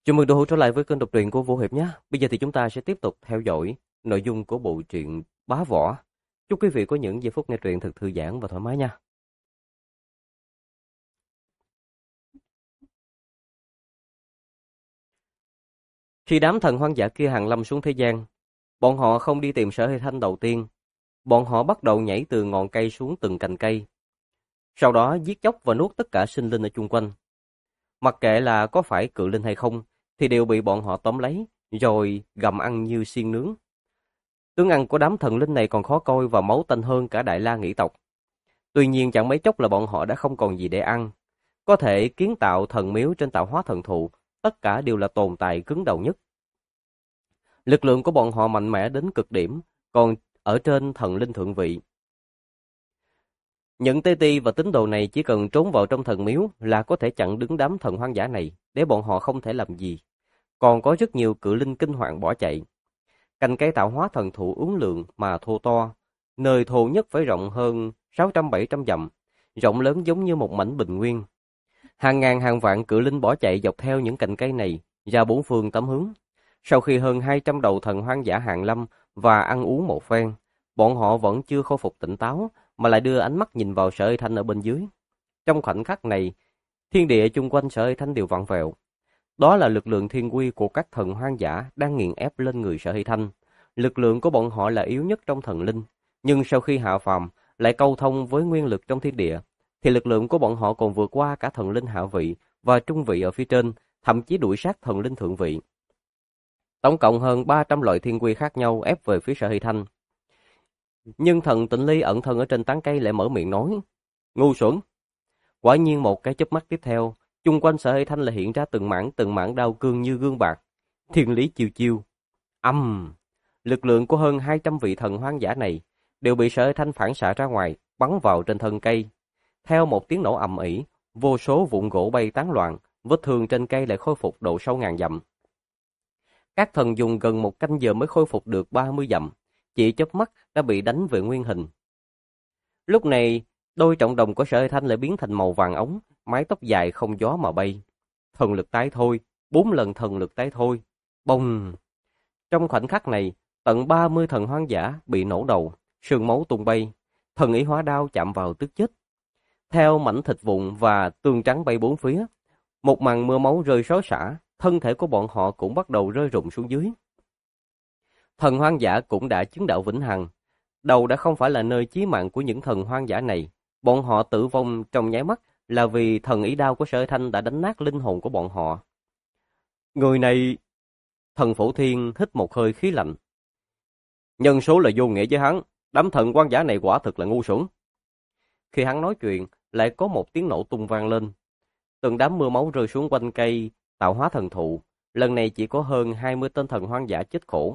Chào mừng đồ hữu trở lại với kênh đọc truyện của Vũ Hiệp nhé. Bây giờ thì chúng ta sẽ tiếp tục theo dõi nội dung của bộ truyện Bá Võ. Chúc quý vị có những giây phút nghe truyện thật thư giãn và thoải mái nha. Khi đám thần hoang dã kia hàng lâm xuống thế gian, bọn họ không đi tìm Sở Hy Thanh đầu tiên. Bọn họ bắt đầu nhảy từ ngọn cây xuống từng cành cây. Sau đó giết chóc và nuốt tất cả sinh linh ở chung quanh. Mặc kệ là có phải cự linh hay không, thì đều bị bọn họ tóm lấy, rồi gặm ăn như xiên nướng. Tướng ăn của đám thần linh này còn khó coi và máu tanh hơn cả Đại La Nghị tộc. Tuy nhiên chẳng mấy chốc là bọn họ đã không còn gì để ăn. Có thể kiến tạo thần miếu trên tạo hóa thần thụ, tất cả đều là tồn tại cứng đầu nhất. Lực lượng của bọn họ mạnh mẽ đến cực điểm, còn ở trên thần linh thượng vị. Những tế ti và tín đồ này chỉ cần trốn vào trong thần miếu là có thể chặn đứng đám thần hoang dã này, để bọn họ không thể làm gì. Còn có rất nhiều cự linh kinh hoàng bỏ chạy. Cành cây tạo hóa thần thụ uốn lượn mà thô to, nơi thô nhất phải rộng hơn 600-700 dặm, rộng lớn giống như một mảnh bình nguyên. Hàng ngàn hàng vạn cự linh bỏ chạy dọc theo những cành cây này ra bốn phương tám hướng. Sau khi hơn 200 đầu thần hoang dã hàng lâm và ăn uống một phen, bọn họ vẫn chưa khôi phục tỉnh táo mà lại đưa ánh mắt nhìn vào Sở Hy Thanh ở bên dưới. Trong khoảnh khắc này, thiên địa chung quanh Sở Hy Thanh đều vặn vẹo. Đó là lực lượng thiên quy của các thần hoang dã đang nghiền ép lên người Sở Hy Thanh. Lực lượng của bọn họ là yếu nhất trong thần linh, nhưng sau khi hạ phàm lại câu thông với nguyên lực trong thiên địa, thì lực lượng của bọn họ còn vượt qua cả thần linh hạ vị và trung vị ở phía trên, thậm chí đuổi sát thần linh thượng vị. Tổng cộng hơn 300 loại thiên quy khác nhau ép về phía Sở Hy Thanh. Nhưng thần Tịnh Ly ẩn thân ở trên tán cây lại mở miệng nói: "Ngu xuẩn!" Quả nhiên một cái chớp mắt tiếp theo, chung quanh Sở Hy Thanh lại hiện ra từng mảng đao cương như gương bạc. Thiên lý chiêu chiêu. Lực lượng của hơn 200 vị thần hoang dã này đều bị Sở Hy Thanh phản xạ ra ngoài, bắn vào trên thân cây. Theo một tiếng nổ ầm ĩ, vô số vụn gỗ bay tán loạn, vết thương trên cây lại khôi phục độ sâu ngàn dặm. Các thần dùng gần một canh giờ mới khôi phục được 30 dặm, chỉ chớp mắt đã bị đánh về nguyên hình. Lúc này, đôi trọng đồng của Sở Hy Thanh lại biến thành màu vàng ống, mái tóc dài không gió mà bay. Thần lực tái thôi, 4 lần thần lực tái thôi. Bông! Trong khoảnh khắc này, tận 30 thần hoang dã bị nổ đầu, sương máu tung bay, thần ý hóa đao chạm vào tức chết. Theo mảnh thịt vụn và tương trắng bay bốn phía, một màn mưa máu rơi xối xả, thân thể của bọn họ cũng bắt đầu rơi rụng xuống dưới. Thần hoang dã cũng đã chứng đạo vĩnh hằng, đầu đã không phải là nơi chí mạng của những thần hoang dã này. Bọn họ tử vong trong nháy mắt là vì thần ý đao của Sở Thanh đã đánh nát linh hồn của bọn họ. Người này... Thần Phổ Thiên hít một hơi khí lạnh. Nhân số là vô nghĩa với hắn, đám thần hoang dã này quả thực là ngu xuẩn. Khi hắn nói chuyện, lại có một tiếng nổ tung vang lên. Từng đám mưa máu rơi xuống quanh cây tạo hóa thần thụ, lần này chỉ có hơn 20 tên thần hoang dã chết khổ.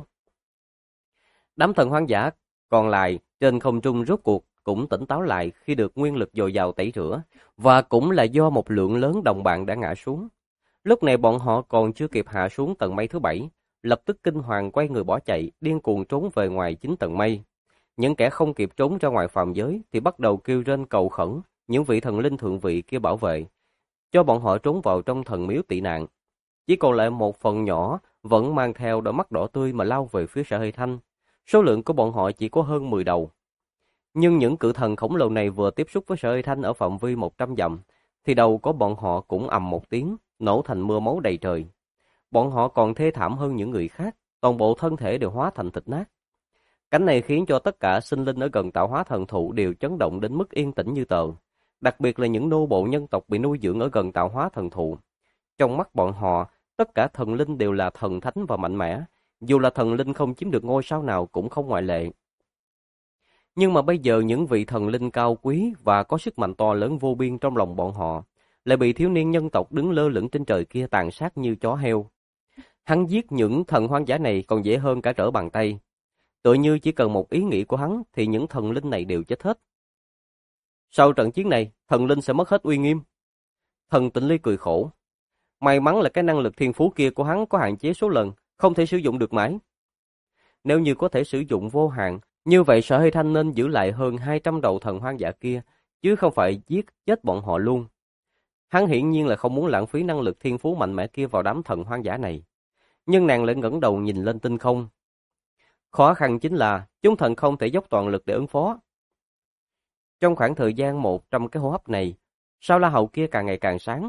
Đám thần hoang dã còn lại trên không trung rốt cuộc cũng tỉnh táo lại khi được nguyên lực dồi dào tẩy rửa, và cũng là do một lượng lớn đồng bạn đã ngã xuống. Lúc này bọn họ còn chưa kịp hạ xuống tầng mây thứ 7, lập tức kinh hoàng quay người bỏ chạy, điên cuồng trốn về ngoài 9 tầng mây. Những kẻ không kịp trốn ra ngoài phàm giới thì bắt đầu kêu rên cầu khẩn những vị thần linh thượng vị kia bảo vệ, cho bọn họ trốn vào trong thần miếu tị nạn. Chỉ còn lại một phần nhỏ vẫn mang theo đôi mắt đỏ tươi mà lao về phía Sở Hy Thanh. Số lượng của bọn họ chỉ có hơn 10 đầu. Nhưng những cự thần khổng lồ này vừa tiếp xúc với Sở Hy Thanh ở phạm vi 100 dặm, thì đầu của bọn họ cũng ầm một tiếng, nổ thành mưa máu đầy trời. Bọn họ còn thê thảm hơn những người khác, toàn bộ thân thể đều hóa thành thịt nát. Cảnh này khiến cho tất cả sinh linh ở gần tạo hóa thần thụ đều chấn động đến mức yên tĩnh như tờ. Đặc biệt là những nô bộ nhân tộc bị nuôi dưỡng ở gần tạo hóa thần thụ. Trong mắt bọn họ, tất cả thần linh đều là thần thánh và mạnh mẽ. Dù là thần linh không chiếm được ngôi sao nào cũng không ngoại lệ. Nhưng mà bây giờ những vị thần linh cao quý và có sức mạnh to lớn vô biên trong lòng bọn họ lại bị thiếu niên nhân tộc đứng lơ lửng trên trời kia tàn sát như chó heo. Hắn giết những thần hoang dã này còn dễ hơn cả trở bàn tay. Tựa như chỉ cần một ý nghĩ của hắn thì những thần linh này đều chết hết. Sau trận chiến này, thần linh sẽ mất hết uy nghiêm. Thần Tịnh Ly cười khổ. May mắn là cái năng lực thiên phú kia của hắn có hạn chế số lần, không thể sử dụng được mãi. Nếu như có thể sử dụng vô hạn, như vậy Sở Hy Thanh nên giữ lại hơn 200 đầu thần hoang dã kia, chứ không phải giết chết bọn họ luôn. Hắn hiển nhiên là không muốn lãng phí năng lực thiên phú mạnh mẽ kia vào đám thần hoang dã này. Nhưng nàng lại ngẩng đầu nhìn lên tinh không. Khó khăn chính là chúng thần không thể dốc toàn lực để ứng phó. Trong khoảng thời gian 100 cái hô hấp này, sao la hầu kia càng ngày càng sáng.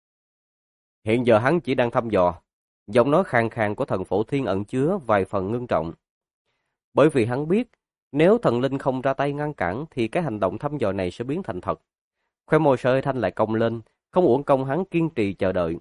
Hiện giờ hắn chỉ đang thăm dò. Giọng nói khàn khàn của thần Phổ Thiên ẩn chứa vài phần ngưng trọng. Bởi vì hắn biết, nếu thần linh không ra tay ngăn cản thì cái hành động thăm dò này sẽ biến thành thật. Khoe môi Sở Thanh lại cong lên, không uổng công hắn kiên trì chờ đợi.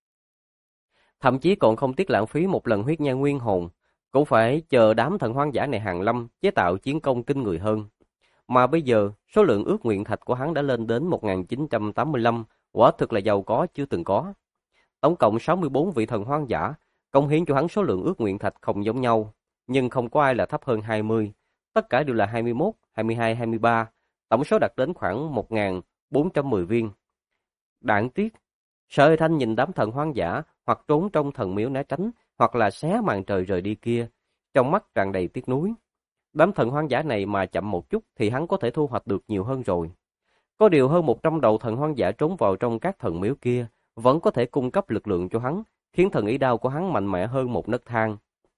Thậm chí còn không tiếc lãng phí một lần huyết nha nguyên hồn, cũng phải chờ đám thần hoang dã này hàng lâm chế tạo chiến công kinh người hơn. Mà bây giờ, số lượng ước nguyện thạch của hắn đã lên đến 1985, quả thực là giàu có chưa từng có. Tổng cộng 64 vị thần hoang dã, cống hiến cho hắn số lượng ước nguyện thạch không giống nhau, nhưng không có ai là thấp hơn 20. Tất cả đều là 21, 22, 23, tổng số đạt đến khoảng 1.410 viên. Đáng tiếc, Sở Thanh nhìn đám thần hoang dã hoặc trốn trong thần miếu né tránh, hoặc là xé màn trời rời đi kia, trong mắt tràn đầy tiếc nuối. Đám thần hoang dã này mà chậm một chút thì hắn có thể thu hoạch được nhiều hơn rồi. Có điều hơn 100 đầu thần hoang dã trốn vào trong các thần miếu kia, vẫn có thể cung cấp lực lượng cho hắn, khiến thần ý đao của hắn mạnh mẽ hơn một nấc thang.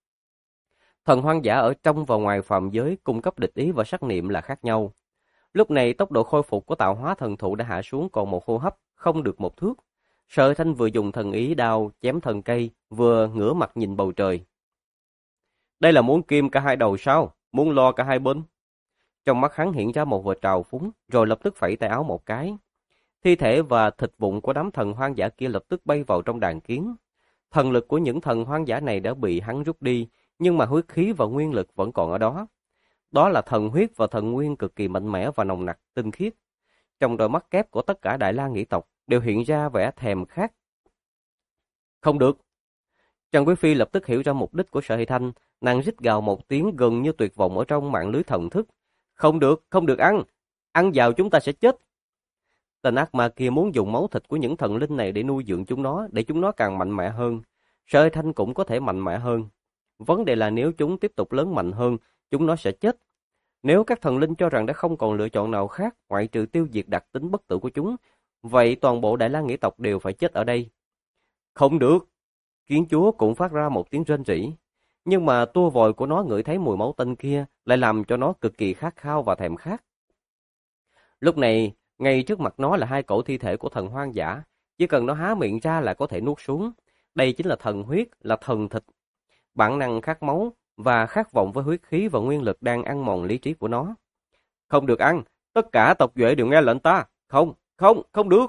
Thần hoang dã ở trong và ngoài phàm giới cung cấp địch ý và sát niệm là khác nhau. Lúc này tốc độ khôi phục của tạo hóa thần thụ đã hạ xuống còn một hô hấp, không được một thước. Sở Thanh vừa dùng thần ý đao chém thần cây, vừa ngửa mặt nhìn bầu trời. Đây là muốn kim cả hai đầu sao? Muốn lo cả hai bên? Trong mắt hắn hiện ra một vệt trào phúng, rồi lập tức phẩy tay áo một cái. Thi thể và thịt vụn của đám thần hoang dã kia lập tức bay vào trong đàn kiến. Thần lực của những thần hoang dã này đã bị hắn rút đi, nhưng mà huyết khí và nguyên lực vẫn còn ở đó. Đó là thần huyết và thần nguyên cực kỳ mạnh mẽ và nồng nặc, tinh khiết. Trong đôi mắt kép của tất cả Đại La Nghĩ tộc đều hiện ra vẻ thèm khát. Không được. Trần Quý Phi lập tức hiểu ra mục đích của Sở Hy Thanh, nàng rít gào một tiếng gần như tuyệt vọng ở trong mạng lưới thần thức. Không được ăn, ăn vào chúng ta sẽ chết. Tên ác ma kia muốn dùng máu thịt của những thần linh này để nuôi dưỡng chúng nó, để chúng nó càng mạnh mẽ hơn. Sở Hy Thanh cũng có thể mạnh mẽ hơn. Vấn đề là nếu chúng tiếp tục lớn mạnh hơn, chúng nó sẽ chết. Nếu các thần linh cho rằng đã không còn lựa chọn nào khác ngoại trừ tiêu diệt đặc tính bất tử của chúng, vậy toàn bộ Đại La Nghĩ tộc đều phải chết ở đây. Không được. Kiến chúa cũng phát ra một tiếng rên rỉ. Nhưng mà tua vòi của nó ngửi thấy mùi máu tanh kia lại làm cho nó cực kỳ khát khao và thèm khát. Lúc này, ngay trước mặt nó là hai cổ thi thể của thần hoang dã. Chỉ cần nó há miệng ra là có thể nuốt xuống. Đây chính là thần huyết, là thần thịt. Bản năng khát máu và khát vọng với huyết khí và nguyên lực đang ăn mòn lý trí của nó. Không được ăn, tất cả tộc duệ đều nghe lệnh ta. Không được.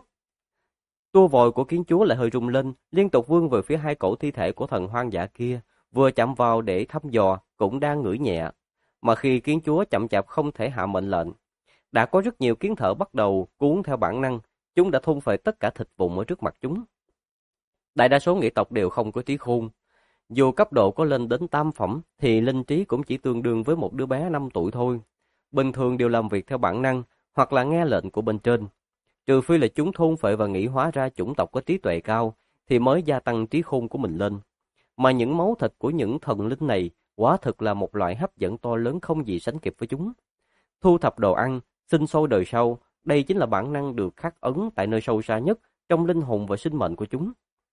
Tua vòi của kiến chúa lại hơi rung lên, liên tục vươn về phía hai cổ thi thể của thần hoang dã kia, vừa chạm vào để thăm dò, cũng đang ngửi nhẹ. Mà khi kiến chúa chậm chạp không thể hạ mệnh lệnh, đã có rất nhiều kiến thợ bắt đầu cuốn theo bản năng, chúng đã thôn phệ tất cả thịt vụn ở trước mặt chúng. Đại đa số nghĩ tộc đều không có trí khôn. Dù cấp độ có lên đến tam phẩm, thì linh trí cũng chỉ tương đương với một đứa bé 5 tuổi thôi. Bình thường đều làm việc theo bản năng, hoặc là nghe lệnh của bên trên. Trừ phi là chúng thôn phệ và nghĩ hóa ra chủng tộc có trí tuệ cao, thì mới gia tăng trí khôn của mình lên. Mà những máu thịt của những thần linh này quả thực là một loại hấp dẫn to lớn không gì sánh kịp với chúng. Thu thập đồ ăn, sinh sôi đời sau, đây chính là bản năng được khắc ấn tại nơi sâu xa nhất trong linh hồn và sinh mệnh của chúng.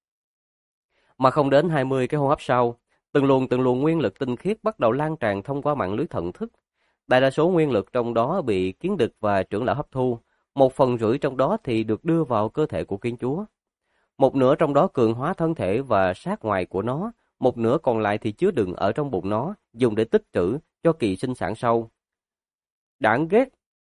Mà không đến 20 cái hô hấp sau, từng luồng nguyên lực tinh khiết bắt đầu lan tràn thông qua mạng lưới thần thức. Đại đa số nguyên lực trong đó bị kiến đực và trưởng lão hấp thu, 1/3 trong đó thì được đưa vào cơ thể của kiến chúa. Một nửa trong đó cường hóa thân thể và sát ngoài của nó, một nửa còn lại thì chứa đựng ở trong bụng nó, dùng để tích trữ cho kỳ sinh sản sau. Đáng ghét!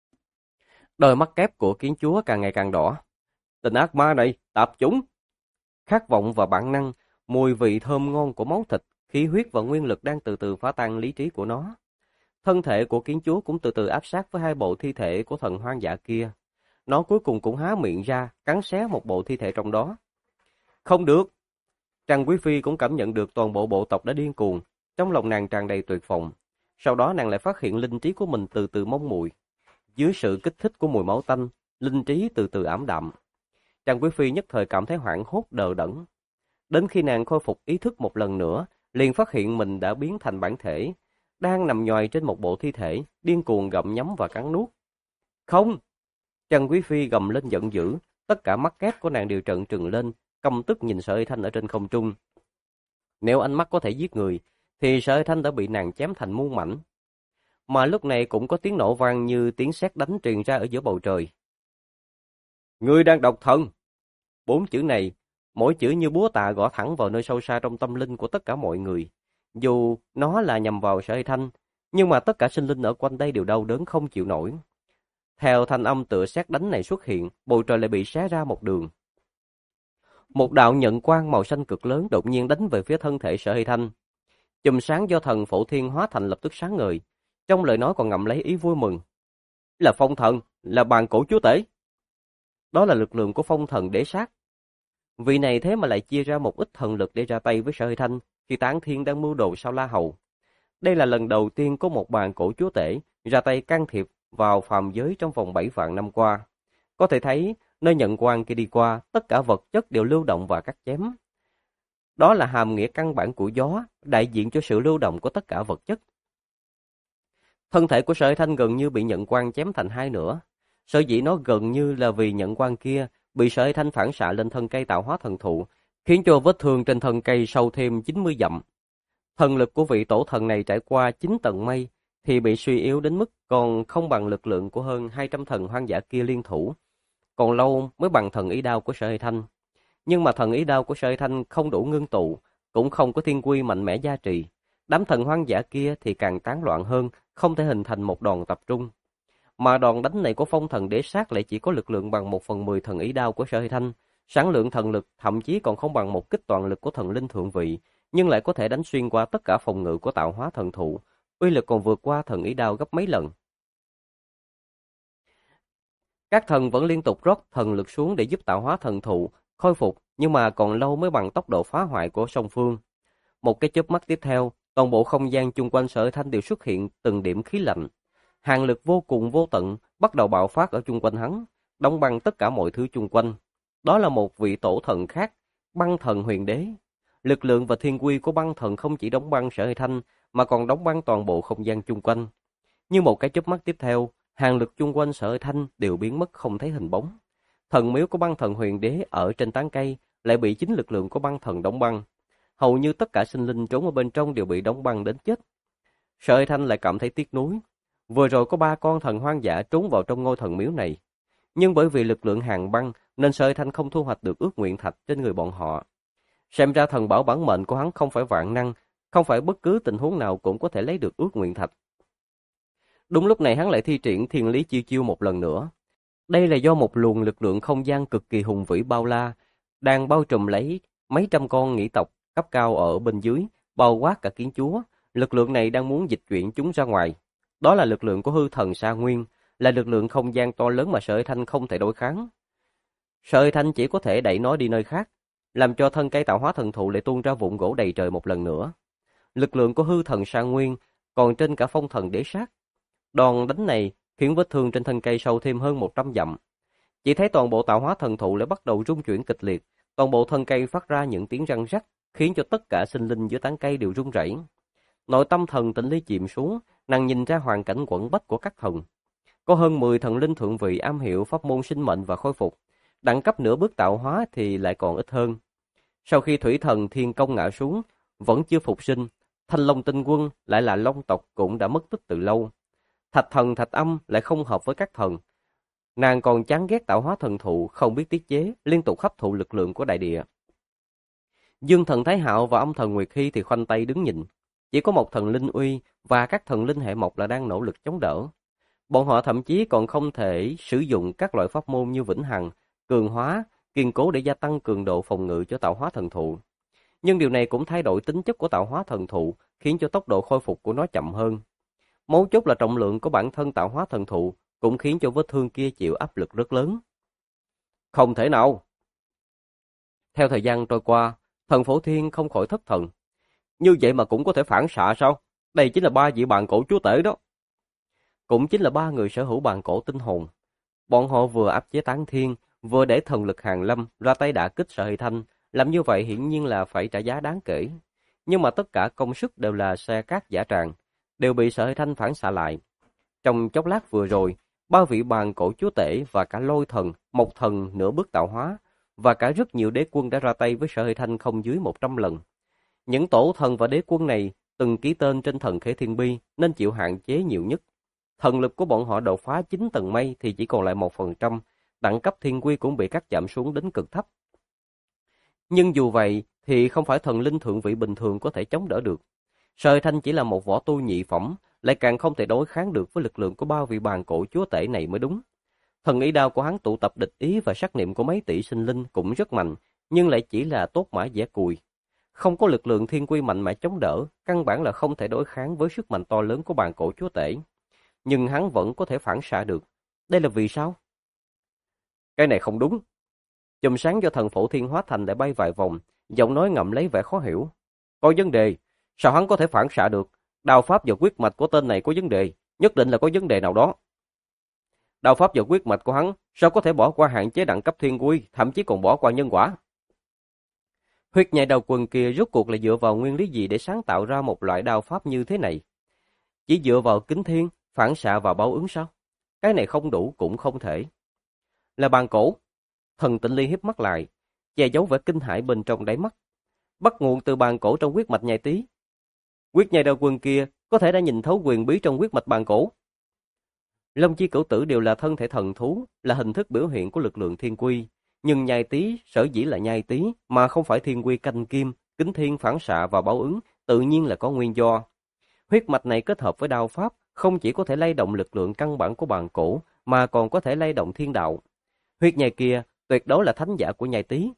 Đôi mắt kép của kiến chúa càng ngày càng đỏ. Tên ác ma này, tạp chủng! Khát vọng và bản năng, mùi vị thơm ngon của máu thịt, khí huyết và nguyên lực đang từ từ phá tan lý trí của nó. Thân thể của kiến chúa cũng từ từ áp sát với hai bộ thi thể của thần hoang dã kia. Nó cuối cùng cũng há miệng ra, cắn xé một bộ thi thể trong đó. Không được! Trang Quý Phi cũng cảm nhận được toàn bộ bộ tộc đã điên cuồng, trong lòng nàng tràn đầy tuyệt vọng. Sau đó nàng lại phát hiện linh trí của mình từ từ mông muội. Dưới sự kích thích của mùi máu tanh, linh trí từ từ ảm đạm. Trang Quý Phi nhất thời cảm thấy hoảng hốt đờ đẫn. Đến khi nàng khôi phục ý thức một lần nữa, liền phát hiện mình đã biến thành bản thể, đang nằm nhòi trên một bộ thi thể, điên cuồng gặm nhấm và cắn nuốt. Không! Trang Quý Phi gầm lên giận dữ, tất cả mắt kép của nàng đều trợn trừng lên, căm tức nhìn Sở Hy Thanh ở trên không trung. Nếu ánh mắt có thể giết người, thì Sở Hy Thanh đã bị nàng chém thành muôn mảnh. Mà lúc này cũng có tiếng nổ vang như tiếng sét đánh truyền ra ở giữa bầu trời. Ngươi đang độc thần! 4 chữ này, mỗi chữ như búa tạ gõ thẳng vào nơi sâu xa trong tâm linh của tất cả mọi người. Dù nó là nhằm vào Sở Hy Thanh, nhưng mà tất cả sinh linh ở quanh đây đều đau đớn không chịu nổi. Theo thanh âm tựa sét đánh này xuất hiện, bầu trời lại bị xé ra một đường. Một đạo nhận quang màu xanh cực lớn đột nhiên đánh về phía thân thể Sở Hy Thanh. Chùm sáng do thần Phổ Thiên hóa thành lập tức sáng ngời, trong lời nói còn ngậm lấy ý vui mừng. Là phong thần, là bàn cổ chúa tể. Đó là lực lượng của phong thần đế sát. Vị này thế mà lại chia ra một ít thần lực để ra tay với Sở Hy Thanh khi Tán Thiên đang mưu đồ sau La Hầu. Đây là lần đầu tiên có một bàn cổ chúa tể ra tay can thiệp vào phàm giới trong vòng 7 vạn năm qua. Có thể thấy, nơi nhận quang kia đi qua, tất cả vật chất đều lưu động và cắt chém. Đó là hàm nghĩa căn bản của gió, đại diện cho sự lưu động của tất cả vật chất. Thân thể của Sở Hy Thanh gần như bị nhận quang chém thành hai nửa. Sở dĩ nó gần như là vì nhận quang kia bị Sở Hy Thanh phản xạ lên thân cây tạo hóa thần thụ, khiến cho vết thương trên thân cây sâu thêm 90 dặm. Thần lực của vị tổ thần này trải qua 9 tầng mây thì bị suy yếu đến mức còn không bằng lực lượng của hơn 200 thần hoang dã kia liên thủ. Còn lâu mới bằng thần ý đao của Sở Hy Thanh. Nhưng mà thần ý đao của Sở Hy Thanh không đủ ngưng tụ, cũng không có thiên quy mạnh mẽ gia trì. Đám thần hoang dã kia thì càng tán loạn hơn, không thể hình thành một đòn tập trung. Mà đòn đánh này của phong thần đế sát lại chỉ có lực lượng bằng 1/10 thần ý đao của Sở Hy Thanh. Sản lượng thần lực thậm chí còn không bằng một kích toàn lực của thần linh thượng vị, nhưng lại có thể đánh xuyên qua tất cả phòng ngự của tạo hóa thần thụ. Uy lực còn vượt qua thần ý đao gấp mấy lần. Các thần vẫn liên tục rót thần lực xuống để giúp tạo hóa thần thụ khôi phục, nhưng mà còn lâu mới bằng tốc độ phá hoại của song phương. Một cái chớp mắt tiếp theo, toàn bộ không gian chung quanh Sở Hy Thanh đều xuất hiện từng điểm khí lạnh. Hàn lực vô cùng vô tận bắt đầu bạo phát ở chung quanh hắn, đóng băng tất cả mọi thứ chung quanh. Đó là một vị tổ thần khác, băng thần huyền đế. Lực lượng và thiên quy của băng thần không chỉ đóng băng Sở Hy Thanh, mà còn đóng băng toàn bộ không gian chung quanh. Như một cái chớp mắt tiếp theo, hàn lực chung quanh Sở Hy Thanh đều biến mất không thấy hình bóng. Thần miếu của băng thần huyền đế ở trên tán cây lại bị chính lực lượng của băng thần đóng băng. Hầu như tất cả sinh linh trốn ở bên trong đều bị đóng băng đến chết. Sở Hy Thanh lại cảm thấy tiếc nuối. Vừa rồi có 3 con thần hoang dã trốn vào trong ngôi thần miếu này. Nhưng bởi vì lực lượng hàn băng nên Sở Hy Thanh không thu hoạch được ước nguyện thạch trên người bọn họ. Xem ra thần bảo bản mệnh của hắn không phải vạn năng, không phải bất cứ tình huống nào cũng có thể lấy được ước nguyện thạch. Đúng lúc này hắn lại thi triển thiên lý chiêu chiêu một lần nữa. Đây là do một luồng lực lượng không gian cực kỳ hùng vĩ bao la, đang bao trùm lấy mấy trăm con nghĩ tộc cấp cao ở bên dưới, bao quát cả kiến chúa. Lực lượng này đang muốn dịch chuyển chúng ra ngoài. Đó là lực lượng của hư thần Sa Nguyên, là lực lượng không gian to lớn mà Sở Hy Thanh không thể đối kháng. Sở Hy Thanh chỉ có thể đẩy nó đi nơi khác, làm cho thân cây tạo hóa thần thụ lại tuôn ra vụn gỗ đầy trời một lần nữa. Lực lượng của hư thần Sa Nguyên còn trên cả phong thần đế sát. Đòn đánh này khiến vết thương trên thân cây sâu thêm hơn 100 dặm. Chỉ thấy toàn bộ tạo hóa thần thụ lại bắt đầu rung chuyển kịch liệt, toàn bộ thân cây phát ra những tiếng răng rắc, khiến cho tất cả sinh linh dưới tán cây đều rung rẩy. Nội tâm thần Tịnh Ly chìm xuống, nàng nhìn ra hoàn cảnh quẩn bách của các thần. Có hơn 10 thần linh thượng vị am hiểu pháp môn sinh mệnh và khôi phục, đẳng cấp nửa bước tạo hóa thì lại còn ít hơn. Sau khi thủy thần Thiên Công ngã xuống, vẫn chưa phục sinh, Thanh Long Tinh Quân lại là Long tộc cũng đã mất tích từ lâu. Thạch thần Thạch Âm lại không hợp với các thần. Nàng còn chán ghét tạo hóa thần thụ không biết tiết chế, liên tục hấp thụ lực lượng của đại địa. Dương thần Thái Hạo và âm thần Nguyệt Hy thì khoanh tay đứng nhìn. Chỉ có một thần linh uy và các thần linh hệ mộc là đang nỗ lực chống đỡ. Bọn họ thậm chí còn không thể sử dụng các loại pháp môn như vĩnh hằng, cường hóa, kiên cố để gia tăng cường độ phòng ngự cho tạo hóa thần thụ. Nhưng điều này cũng thay đổi tính chất của tạo hóa thần thụ, khiến cho tốc độ khôi phục của nó chậm hơn. Mấu chốt là trọng lượng của bản thân tạo hóa thần thụ cũng khiến cho vết thương kia chịu áp lực rất lớn. Không thể nào! Theo thời gian trôi qua, thần Phổ Thiên không khỏi thất thần. Như vậy mà cũng có thể phản xạ sao? Đây chính là 3 vị bàn cổ chúa tể đó. Cũng chính là 3 người sở hữu bàn cổ tinh hồn. Bọn họ vừa áp chế Tán Thiên, vừa để thần lực Hàn Lâm ra tay đả kích Sở Hy Thanh. Làm như vậy hiển nhiên là phải trả giá đáng kể. Nhưng mà tất cả công sức đều là xe cát giả tràng, đều bị Sở Hy Thanh phản xạ lại. Trong chốc lát vừa rồi, ba vị bàn cổ chúa tể và cả lôi thần, mộc thần nửa bước tạo hóa, và cả rất nhiều đế quân đã ra tay với Sở Hơi Thanh không dưới 100 lần. Những tổ thần và đế quân này từng ký tên trên thần Khế Thiên Bi nên chịu hạn chế nhiều nhất. Thần lực của bọn họ đột phá 9 tầng mây thì chỉ còn lại 1%, đẳng cấp thiên quy cũng bị cắt giảm xuống đến cực thấp. Nhưng dù vậy thì không phải thần linh thượng vị bình thường có thể chống đỡ được. Sở Hơi Thanh chỉ là một võ tu nhị phẩm, lại càng không thể đối kháng được với lực lượng của ba vị bàn cổ chúa tể này mới đúng. Thần ý đao của hắn tụ tập địch ý và sát niệm của mấy tỷ sinh linh cũng rất mạnh, nhưng lại chỉ là tốt mã dẻ cùi. Không có lực lượng thiên quy mạnh mẽ chống đỡ, căn bản là không thể đối kháng với sức mạnh to lớn của bàn cổ chúa tể. Nhưng hắn vẫn có thể phản xạ được. Đây là vì sao? Cái này không đúng. Chùm sáng do thần Phổ Thiên hóa thành đã bay vài vòng, giọng nói ngậm lấy vẻ khó hiểu. Có vấn đề, sao hắn có thể phản xạ được? Đao pháp và quyết mạch của tên này có vấn đề, nhất định là có vấn đề nào đó. Đao pháp và quyết mạch của hắn sao có thể bỏ qua hạn chế đẳng cấp thiên quy, thậm chí còn bỏ qua nhân quả? Huyết nhai đao quân kia rốt cuộc là dựa vào nguyên lý gì để sáng tạo ra một loại đao pháp như thế này? Chỉ dựa vào kính thiên, phản xạ và báo ứng sao? Cái này không đủ cũng không thể. Là bàn cổ. Thần Tịnh Ly híp mắt lại, che giấu vẻ kinh hãi bên trong đáy mắt. Bắt nguồn từ bàn cổ trong huyết mạch nhai tý. Huyết nhai đao quân kia có thể đã nhìn thấu quyền bí trong huyết mạch bàn cổ. Long chi cửu tử đều là thân thể thần thú, là hình thức biểu hiện của lực lượng thiên quy. Nhưng nhai tý sở dĩ là nhai tý mà không phải thiên quy canh kim, kính thiên phản xạ và báo ứng, tự nhiên là có nguyên do. Huyết mạch này kết hợp với đao pháp, không chỉ có thể lay động lực lượng căn bản của bàn cổ, mà còn có thể lay động thiên đạo. Huyết nhai kia tuyệt đối là thánh giả của nhai tý.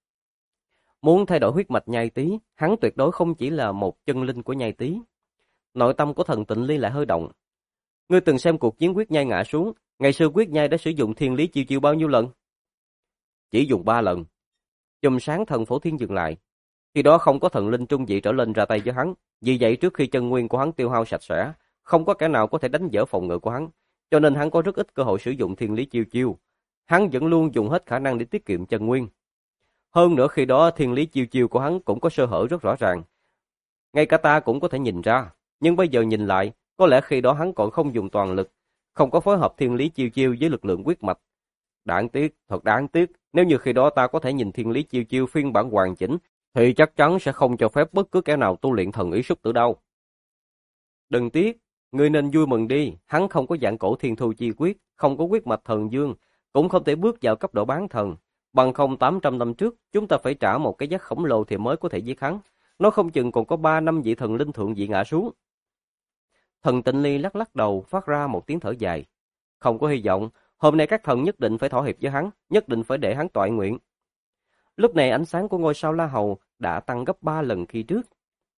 Muốn thay đổi huyết mạch nhai tý, hắn tuyệt đối không chỉ là một chân linh của nhai tý. Nội tâm của thần Tịnh Ly lại hơi động. Ngươi từng xem cuộc chiến quyết nhai ngã xuống, ngày xưa quyết nhai đã sử dụng thiên lý chiêu chiêu bao nhiêu lần? Chỉ dùng 3 lần. Chùm sáng thần Phổ Thiên dừng lại. Khi đó không có thần linh trung vị trở lên ra tay với hắn, vì vậy trước khi chân nguyên của hắn tiêu hao sạch sẽ, không có kẻ nào có thể đánh vỡ phòng ngự của hắn, cho nên hắn có rất ít cơ hội sử dụng thiên lý chiêu chiêu. Hắn vẫn luôn dùng hết khả năng để tiết kiệm chân nguyên. Hơn nữa khi đó thiên lý chiêu chiêu của hắn cũng có sơ hở rất rõ ràng. Ngay cả ta cũng có thể nhìn ra, nhưng bây giờ nhìn lại, có lẽ khi đó hắn còn không dùng toàn lực, không có phối hợp thiên lý chiêu chiêu với lực lượng quyết mạch. Đáng tiếc, thật đáng tiếc, nếu như khi đó ta có thể nhìn thiên lý chiêu chiêu phiên bản hoàn chỉnh, thì chắc chắn sẽ không cho phép bất cứ kẻ nào tu luyện thần ý xúc tử đâu. Đừng tiếc, ngươi nên vui mừng đi, hắn không có dạng cổ thiên thu chi quyết, không có quyết mạch thần dương, cũng không thể bước vào cấp độ bán thần. Bằng không 800 năm trước, chúng ta phải trả một cái giá khổng lồ thì mới có thể giết hắn. Nó không chừng còn có 3 năm vị thần linh thượng vị ngã xuống. Thần Tịnh Ly lắc lắc đầu phát ra một tiếng thở dài. Không có hy vọng, hôm nay các thần nhất định phải thỏa hiệp với hắn, nhất định phải để hắn toại nguyện. Lúc này ánh sáng của ngôi sao La Hầu đã tăng gấp 3 lần khi trước.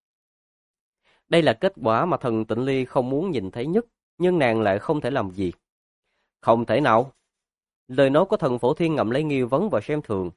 Đây là kết quả mà thần Tịnh Ly không muốn nhìn thấy nhất, nhưng nàng lại không thể làm gì. Không thể nào. Lời nói của thần Phổ Thiên ngậm lấy nghi vấn và xem thường.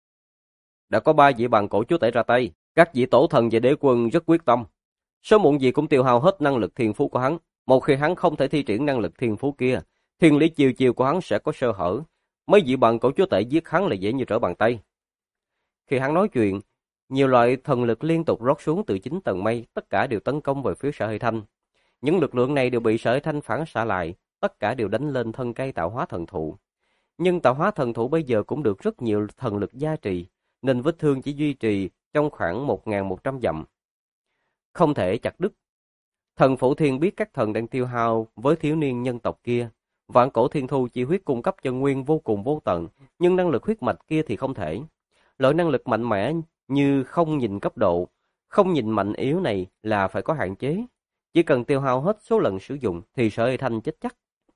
Đã có 3 vị bàn cổ chúa tể ra tay, các vị tổ thần và đế quân rất quyết tâm. Sớm muộn gì cũng tiêu hao hết năng lực thiên phú của hắn. Một khi hắn không thể thi triển năng lực thiên phú kia, thiên lý chiêu chiêu của hắn sẽ có sơ hở. Mấy vị bàn cổ chúa tể giết hắn là dễ như trở bàn tay. Khi hắn nói chuyện, nhiều loại thần lực liên tục rót xuống từ 9 tầng mây, tất cả đều tấn công về phía Sở Hơi Thanh. Những lực lượng này đều bị Sở Hơi Thanh phản xạ lại, tất cả đều đánh lên thân cây tạo hóa thần thụ. Nhưng tạo hóa thần thụ bây giờ cũng được rất nhiều thần lực gia trì, nên vết thương chỉ duy trì trong khoảng 1.100 dặm. Không thể chặt đứt. Thần Phổ Thiên biết các thần đang tiêu hao với thiếu niên nhân tộc kia. Vạn cổ thiên thu chi huyết cung cấp chân nguyên vô cùng vô tận, nhưng năng lực huyết mạch kia thì không thể. Loại năng lực mạnh mẽ như không nhìn cấp độ, không nhìn mạnh yếu này là phải có hạn chế. Chỉ cần tiêu hao hết số lần sử dụng thì Sở Hơi Thanh chết chắc.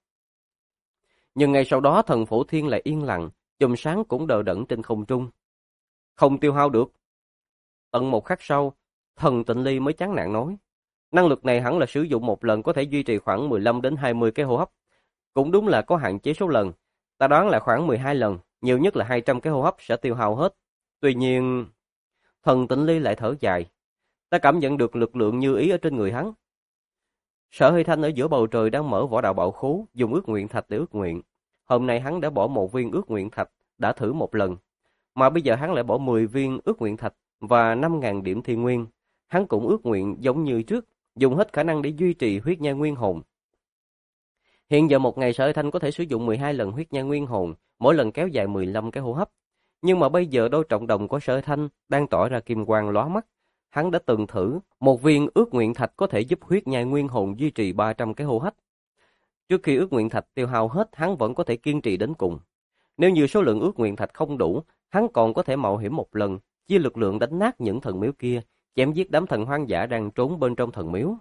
Nhưng ngay sau đó thần Phổ Thiên lại yên lặng, chùm sáng cũng đờ đẫn trên không trung. Không tiêu hao được. Tận một khắc sau, thần Tịnh Ly mới chán nản nói. Năng lực này hẳn là sử dụng một lần có thể duy trì khoảng 15 đến 20 cái hô hấp. Cũng đúng là có hạn chế số lần. Ta đoán là khoảng 12 lần, nhiều nhất là 200 cái hô hấp sẽ tiêu hao hết. Tuy nhiên, thần Tịnh Ly lại thở dài. Ta cảm nhận được lực lượng như ý ở trên người hắn. Sở Hơi Thanh ở giữa bầu trời đang mở võ đạo bảo khố, dùng ước nguyện thạch để ước nguyện. Hôm nay hắn đã bỏ một viên ước nguyện thạch, đã thử một lần. Mà bây giờ hắn lại bỏ 10 viên ước nguyện thạch và 5.000 điểm thiên nguyên. Hắn cũng ước nguyện giống như trước, dùng hết khả năng để duy trì huyết nhai nguyên hồn. Hiện giờ một ngày Sở Thanh có thể sử dụng 12 lần huyết nhai nguyên hồn, mỗi lần kéo dài 15 cái hô hấp. Nhưng mà bây giờ đôi trọng đồng của Sở Thanh đang tỏ ra kim quang lóa mắt. Hắn đã từng thử, một viên ước nguyện thạch có thể giúp huyết nhai nguyên hồn duy trì 300 cái hô hấp. Trước khi ước nguyện thạch tiêu hao hết, hắn vẫn có thể kiên trì đến cùng. Nếu như số lượng ước nguyện thạch không đủ, hắn còn có thể mạo hiểm một lần, chia lực lượng đánh nát những thần miếu kia, chém giết đám thần hoang dã đang trốn bên trong thần miếu.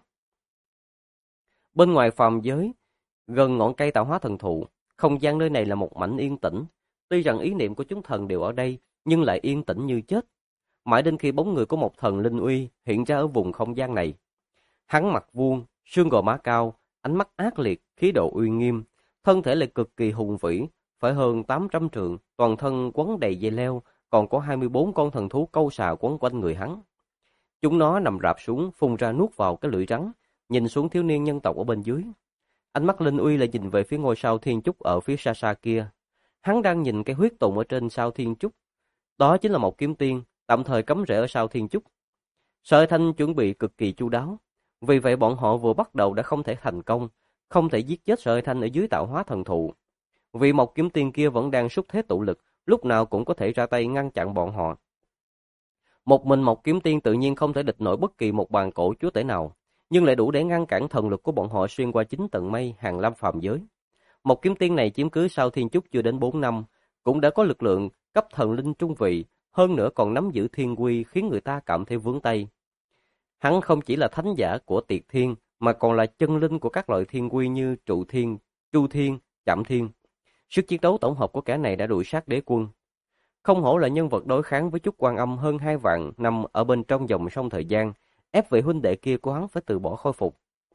Bên ngoài phàm giới, gần ngọn cây tạo hóa thần thụ, không gian nơi này là một mảnh yên tĩnh. Tuy rằng ý niệm của chúng thần đều ở đây, nhưng lại yên tĩnh như chết. Mãi đến khi bóng người của một thần linh uy hiện ra ở vùng không gian này. Hắn mặt vuông, xương gò má cao, ánh mắt ác liệt, khí độ uy nghiêm, thân thể lại cực kỳ hùng vĩ, phải hơn 800 trượng, toàn thân quấn đầy dây leo, còn có 24 con thần thú câu xà quấn quanh người hắn. Chúng nó nằm rạp xuống, phun ra nuốt vào cái lưỡi rắn, nhìn xuống thiếu niên nhân tộc ở bên dưới. Ánh mắt Linh Uy lại nhìn về phía ngôi sao thiên trúc ở phía xa xa kia. Hắn đang nhìn cái huyết tùng ở trên sao thiên trúc. Đó chính là một kiếm tiên, tạm thời cắm rễ ở sao thiên trúc. Sở Thanh chuẩn bị cực kỳ chu đáo. Vì vậy bọn họ vừa bắt đầu đã không thể thành công, không thể giết chết Sở Thanh ở dưới tạo hóa thần thụ. Vì một kiếm tiên kia vẫn đang xúc thế tụ lực, lúc nào cũng có thể ra tay ngăn chặn bọn họ. Một mình một kiếm tiên tự nhiên không thể địch nổi bất kỳ một bàn cổ chúa tể nào, nhưng lại đủ để ngăn cản thần lực của bọn họ xuyên qua 9 tầng mây hàng lâm phàm giới. Một kiếm tiên này chiếm cứ sao thiên trúc chưa đến 4 năm, cũng đã có lực lượng cấp thần linh trung vị, hơn nữa còn nắm giữ thiên quy khiến người ta cảm thấy vướng tay. Hắn không chỉ là thánh giả của Tiệt Thiên, mà còn là chân linh của các loại thiên quy như Trụ Thiên, Chu Thiên, Chạm Thiên. Sức chiến đấu tổng hợp của kẻ này đã đuổi sát đế quân. Không hổ là nhân vật đối kháng với Chúc Quan Âm hơn 2 vạn năm ở bên trong dòng sông thời gian, ép vị huynh đệ kia của hắn phải từ bỏ khôi phục.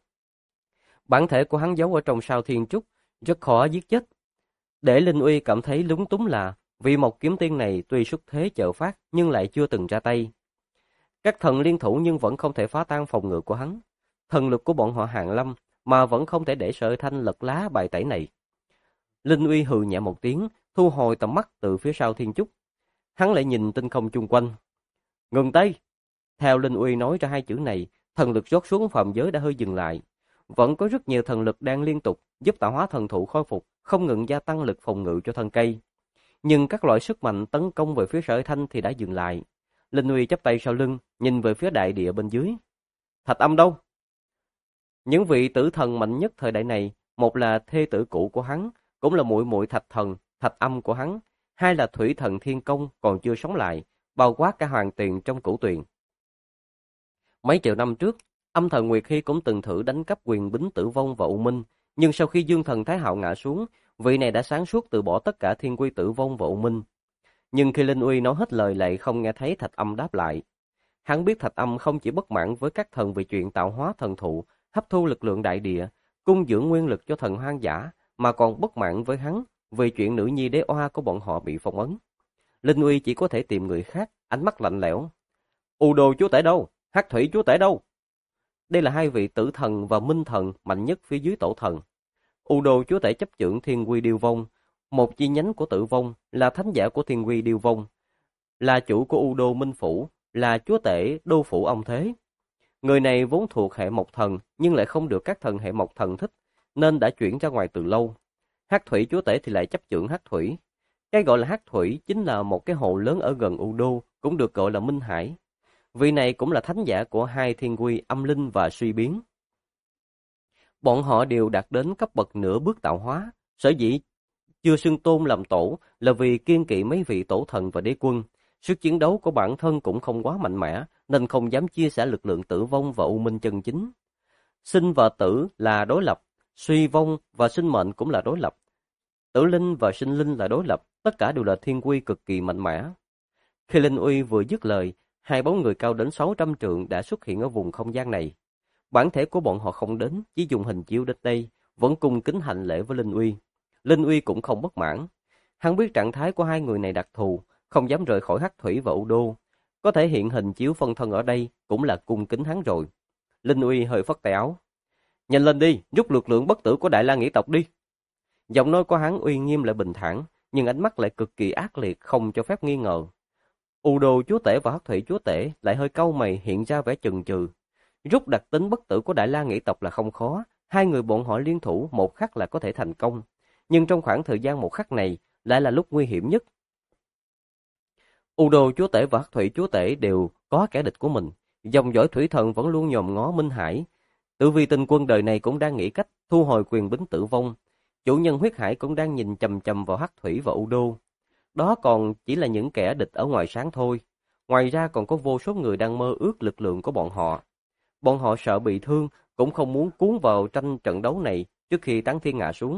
Bản thể của hắn giấu ở trong sao thiên trúc, rất khó giết chết. Để Linh Uy cảm thấy lúng túng là vì một kiếm tiên này tuy xuất thế chợ phát nhưng lại chưa từng ra tay. Các thần liên thủ nhưng vẫn không thể phá tan phòng ngự của hắn. Thần lực của bọn họ hàn lâm mà vẫn không thể để Sở Thanh lật lá bài tẩy này. Linh Uy hừ nhẹ một tiếng, thu hồi tầm mắt từ phía sau thiên trúc. Hắn lại nhìn tinh không chung quanh. Ngừng tay! Theo Linh Uy nói ra hai chữ này, thần lực rót xuống phàm giới đã hơi dừng lại. Vẫn có rất nhiều thần lực đang liên tục giúp tạo hóa thần thụ khôi phục, không ngừng gia tăng lực phòng ngự cho thân cây. Nhưng các loại sức mạnh tấn công về phía Sở Thanh thì đã dừng lại. Linh Uy chắp tay sau lưng, nhìn về phía đại địa bên dưới. Thạch Âm đâu? Những vị tử thần mạnh nhất thời đại này, một là thê tử cũ của hắn, cũng là muội muội Thạch Thần, Thạch Âm của hắn, hai là Thủy Thần Thiên Công còn chưa sống lại, bao quát cả Hoàng Tuyền trong Cửu Tuyền. Mấy triệu năm trước, Âm Thần Nguyệt Hy cũng từng thử đánh cắp quyền bính Tử Vong và U Minh, nhưng sau khi Dương Thần Thái Hạo ngã xuống, vị này đã sáng suốt từ bỏ tất cả thiên quy Tử Vong và U Minh. Nhưng khi Linh Uy nói hết lời lại không nghe thấy Thạch Âm đáp lại. Hắn biết Thạch Âm không chỉ bất mãn với các thần về chuyện tạo hóa thần thụ, hấp thu lực lượng đại địa, cung dưỡng nguyên lực cho thần hoang dã, mà còn bất mãn với hắn vì chuyện nữ nhi đế oa của bọn họ bị phong ấn. Linh Uy chỉ có thể tìm người khác, ánh mắt lạnh lẽo. U Đồ chúa tể đâu? Hắc Thủy chúa tể đâu? Đây là hai vị tử thần và minh thần mạnh nhất phía dưới tổ thần. U Đồ chúa tể chấp chưởng thiên quy điêu vong, một chi nhánh của Tử Vong, là thánh giả của thiên quy điêu vong, là chủ của U Đô Minh Phủ, là chúa tể đô phủ ông thế. Người này vốn thuộc hệ mộc thần, nhưng lại không được các thần hệ mộc thần thích, nên đã chuyển ra ngoài từ lâu. Hắc Thủy chúa tể thì lại chấp chưởng Hắc Thủy. Cái gọi là Hắc Thủy chính là một cái hồ lớn ở gần U Đô, cũng được gọi là Minh Hải. Vị này cũng là thánh giả của hai thiên quy âm linh và suy biến. Bọn họ đều đạt đến cấp bậc nửa bước tạo hóa, sở dĩ chưa xưng tôn làm tổ là vì kiêng kỵ mấy vị tổ thần và đế quân. Sức chiến đấu của bản thân cũng không quá mạnh mẽ, nên không dám chia sẻ lực lượng Tử Vong và U Minh chân chính. Sinh và tử là đối lập, suy vong và sinh mệnh cũng là đối lập. Tử linh và sinh linh là đối lập, tất cả đều là thiên quy cực kỳ mạnh mẽ. Khi Linh Uy vừa dứt lời, hai bóng người cao đến 600 trượng đã xuất hiện ở vùng không gian này. Bản thể của bọn họ không đến, chỉ dùng hình chiếu đến đây, vẫn cung kính hành lễ với Linh Uy. Linh Uy cũng không bất mãn. Hắn biết trạng thái của hai người này đặc thù, không dám rời khỏi Hắc Thủy và U Đô. Có thể hiện hình chiếu phân thân ở đây cũng là cung kính hắn rồi. Linh Uy hơi phất tay áo. Nhanh lên đi, rút lực lượng bất tử của Đại La Nghĩ tộc đi. Giọng nói của hắn uy nghiêm lại bình thản, nhưng ánh mắt lại cực kỳ ác liệt, không cho phép nghi ngờ. U Đô chúa tể và Hắc Thủy chúa tể lại hơi cau mày, hiện ra vẻ chần chừ. Rút đặc tính bất tử của Đại La Nghĩ tộc là không khó, hai người bọn họ liên thủ một khắc là có thể thành công. Nhưng trong khoảng thời gian một khắc này lại là lúc nguy hiểm nhất. Udo chúa tể và Hắc Thủy chúa tể đều có kẻ địch của mình. Dòng dõi thủy thần vẫn luôn nhòm ngó Minh Hải. Tử Vi Tinh Quân đời này cũng đang nghĩ cách thu hồi quyền bính tử vong. Chủ nhân huyết hải cũng đang nhìn chằm chằm vào Hắc Thủy và Udo. Đó còn chỉ là những kẻ địch ở ngoài sáng thôi. Ngoài ra còn có vô số người đang mơ ước lực lượng của bọn họ. Bọn họ sợ bị thương, cũng không muốn cuốn vào tranh trận đấu này trước khi Táng Thiên ngã xuống.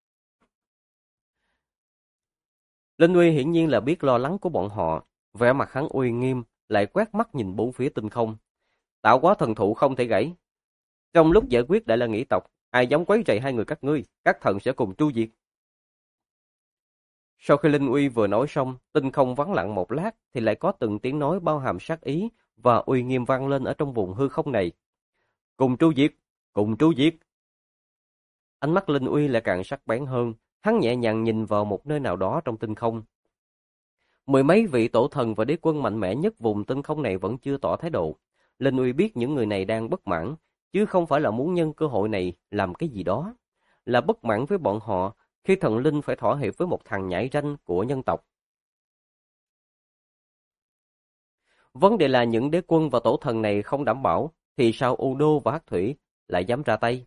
Linh Uy hiển nhiên là biết lo lắng của bọn họ, vẻ mặt hắn uy nghiêm, lại quét mắt nhìn bốn phía tinh không. Tạo hóa thần thụ không thể gãy. Trong lúc giải quyết Đại La Nghĩ tộc, ai dám quấy rầy hai người các thần sẽ cùng tru diệt. Sau khi Linh Uy vừa nói xong, tinh không vắng lặng một lát thì lại có từng tiếng nói bao hàm sát ý và uy nghiêm vang lên ở trong vùng hư không này. Cùng tru diệt, cùng tru diệt. Ánh mắt Linh Uy lại càng sắc bén hơn, hắn nhẹ nhàng nhìn vào một nơi nào đó trong tinh không. Mười mấy vị tổ thần và đế quân mạnh mẽ nhất vùng tinh không này vẫn chưa tỏ thái độ. Linh Uy biết những người này đang bất mãn, chứ không phải là muốn nhân cơ hội này làm cái gì đó. Là bất mãn với bọn họ khi thần linh phải thỏa hiệp với một thằng nhãi ranh của nhân tộc. Vấn đề là những đế quân và tổ thần này không đảm bảo, thì sao Udo và Hắc Thủy lại dám ra tay?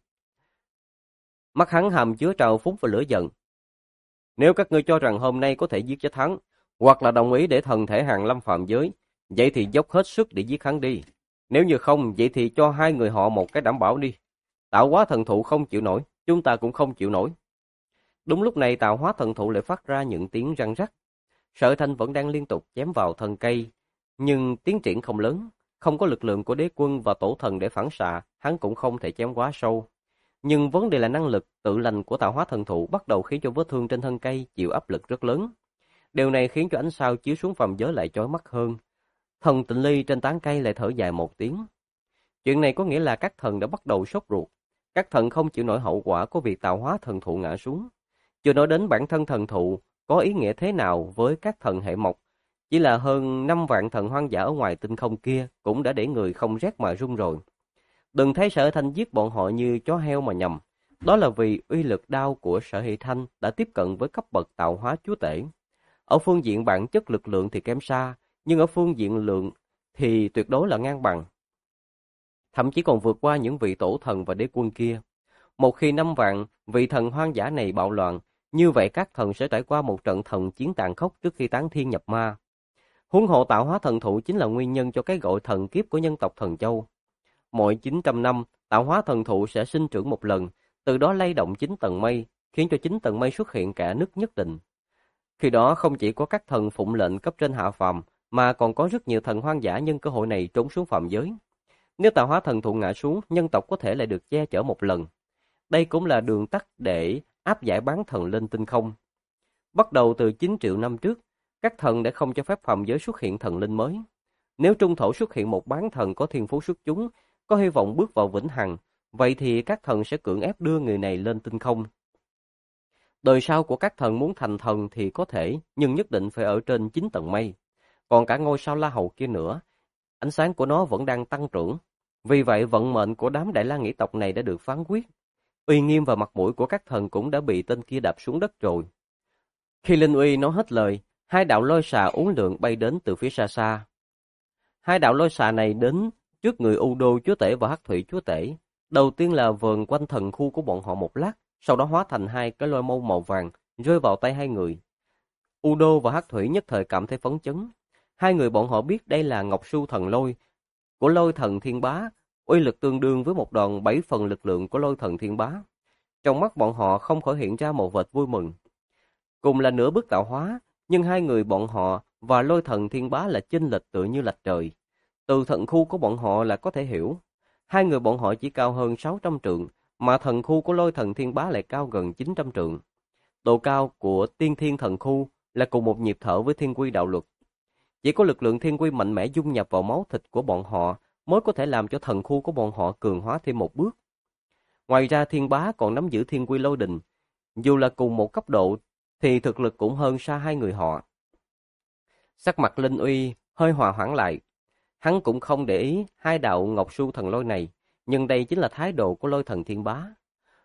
Mắt hắn hàm chứa trào phúng và lửa giận. Nếu các ngươi cho rằng hôm nay có thể giết chết hắn, hoặc là đồng ý để thần thể hàng lâm phạm giới, vậy thì dốc hết sức để giết hắn đi. Nếu như không, vậy thì cho hai người họ một cái đảm bảo đi. Tạo hóa thần thụ không chịu nổi, chúng ta cũng không chịu nổi. Đúng lúc này tạo hóa thần thụ lại phát ra những tiếng răng rắc. Sở Thanh vẫn đang liên tục chém vào thân cây, nhưng tiến triển không lớn, không có lực lượng của đế quân và tổ thần để phản xạ, hắn cũng không thể chém quá sâu. Nhưng vấn đề là năng lực tự lành của tạo hóa thần thụ bắt đầu khiến cho vết thương trên thân cây chịu áp lực rất lớn. Điều này khiến cho ánh sao chiếu xuống phàm giới lại chói mắt hơn. Thần Tịnh Ly trên tán cây lại thở dài một tiếng. Chuyện này có nghĩa là các thần đã bắt đầu sốt ruột. Các thần không chịu nổi hậu quả của việc tạo hóa thần thụ ngã xuống. Chưa nói đến bản thân thần thụ có ý nghĩa thế nào với các thần hệ mộc. Chỉ là hơn 5 vạn thần hoang dã ở ngoài tinh không kia cũng đã để người không rét mà run rồi. Đừng thấy Sở Thanh giết bọn họ như chó heo mà nhầm. Đó là vì uy lực đao của Sở Hệ Thanh đã tiếp cận với cấp bậc tạo hóa chúa tể. Ở phương diện bản chất lực lượng thì kém xa, nhưng ở phương diện lượng thì tuyệt đối là ngang bằng. Thậm chí còn vượt qua những vị tổ thần và đế quân kia. Một khi 5 vạn vị thần hoang dã này bạo loạn, như vậy các thần sẽ trải qua một trận thần chiến tàn khốc trước khi táng thiên nhập ma. Huống hộ tạo hóa thần thụ chính là nguyên nhân cho cái gọi thần kiếp của nhân tộc Thần Châu. Mỗi 900 năm, tạo hóa thần thụ sẽ sinh trưởng một lần, từ đó lay động 9 tầng mây, khiến cho 9 tầng mây xuất hiện cả nứt nhất định. Khi đó không chỉ có các thần phụng lệnh cấp trên hạ phàm, mà còn có rất nhiều thần hoang dã nhân cơ hội này trốn xuống phàm giới. Nếu tạo hóa thần thụ ngã xuống, nhân tộc có thể lại được che chở một lần. Đây cũng là đường tắt để áp giải bán thần lên tinh không. Bắt đầu từ 9 triệu năm trước, các thần đã không cho phép phàm giới xuất hiện thần linh mới. Nếu trung thổ xuất hiện một bán thần có thiên phú xuất chúng, có hy vọng bước vào vĩnh hằng, vậy thì các thần sẽ cưỡng ép đưa người này lên tinh không. Đời sau của các thần muốn thành thần thì có thể, nhưng nhất định phải ở trên 9 tầng mây. Còn cả ngôi sao La Hầu kia nữa, ánh sáng của nó vẫn đang tăng trưởng. Vì vậy vận mệnh của đám Đại La Nghĩ tộc này đã được phán quyết. Uy nghiêm và mặt mũi của các thần cũng đã bị tên kia đạp xuống đất rồi. Khi Linh Uy nói hết lời, hai đạo lôi xà uốn lượn bay đến từ phía xa xa. Hai đạo lôi xà này đến trước người Udo chúa tể và Hắc Thủy chúa tể. Đầu tiên là vờn quanh thần khu của bọn họ một lát, sau đó hóa thành hai cái lôi mâu màu vàng, rơi vào tay hai người. Udo và Hắc Thủy nhất thời cảm thấy phấn chấn. Hai người bọn họ biết đây là Ngọc Su thần lôi của lôi thần Thiên Bá, uy lực tương đương với một đòn 7 phần lực lượng của lôi thần Thiên Bá. Trong mắt bọn họ không khỏi hiện ra một vệt vui mừng. Cùng là nửa bước tạo hóa, nhưng hai người bọn họ và lôi thần Thiên Bá là chênh lệch tựa như lệch trời. Từ thần khu của bọn họ là có thể hiểu. Hai người bọn họ chỉ cao hơn 600 trượng, mà thần khu của lôi thần Thiên Bá lại cao gần 900 trượng. Độ cao của tiên thiên thần khu là cùng một nhịp thở với thiên quy đạo luật. Chỉ có lực lượng thiên quy mạnh mẽ dung nhập vào máu thịt của bọn họ mới có thể làm cho thần khu của bọn họ cường hóa thêm một bước. Ngoài ra Thiên Bá còn nắm giữ thiên quy lôi đình. Dù là cùng một cấp độ thì thực lực cũng hơn xa hai người họ. Sắc mặt Linh Uy hơi hòa hoãn lại. Hắn cũng không để ý hai đạo Ngọc Su thần lôi này, nhưng đây chính là thái độ của lôi thần Thiên Bá.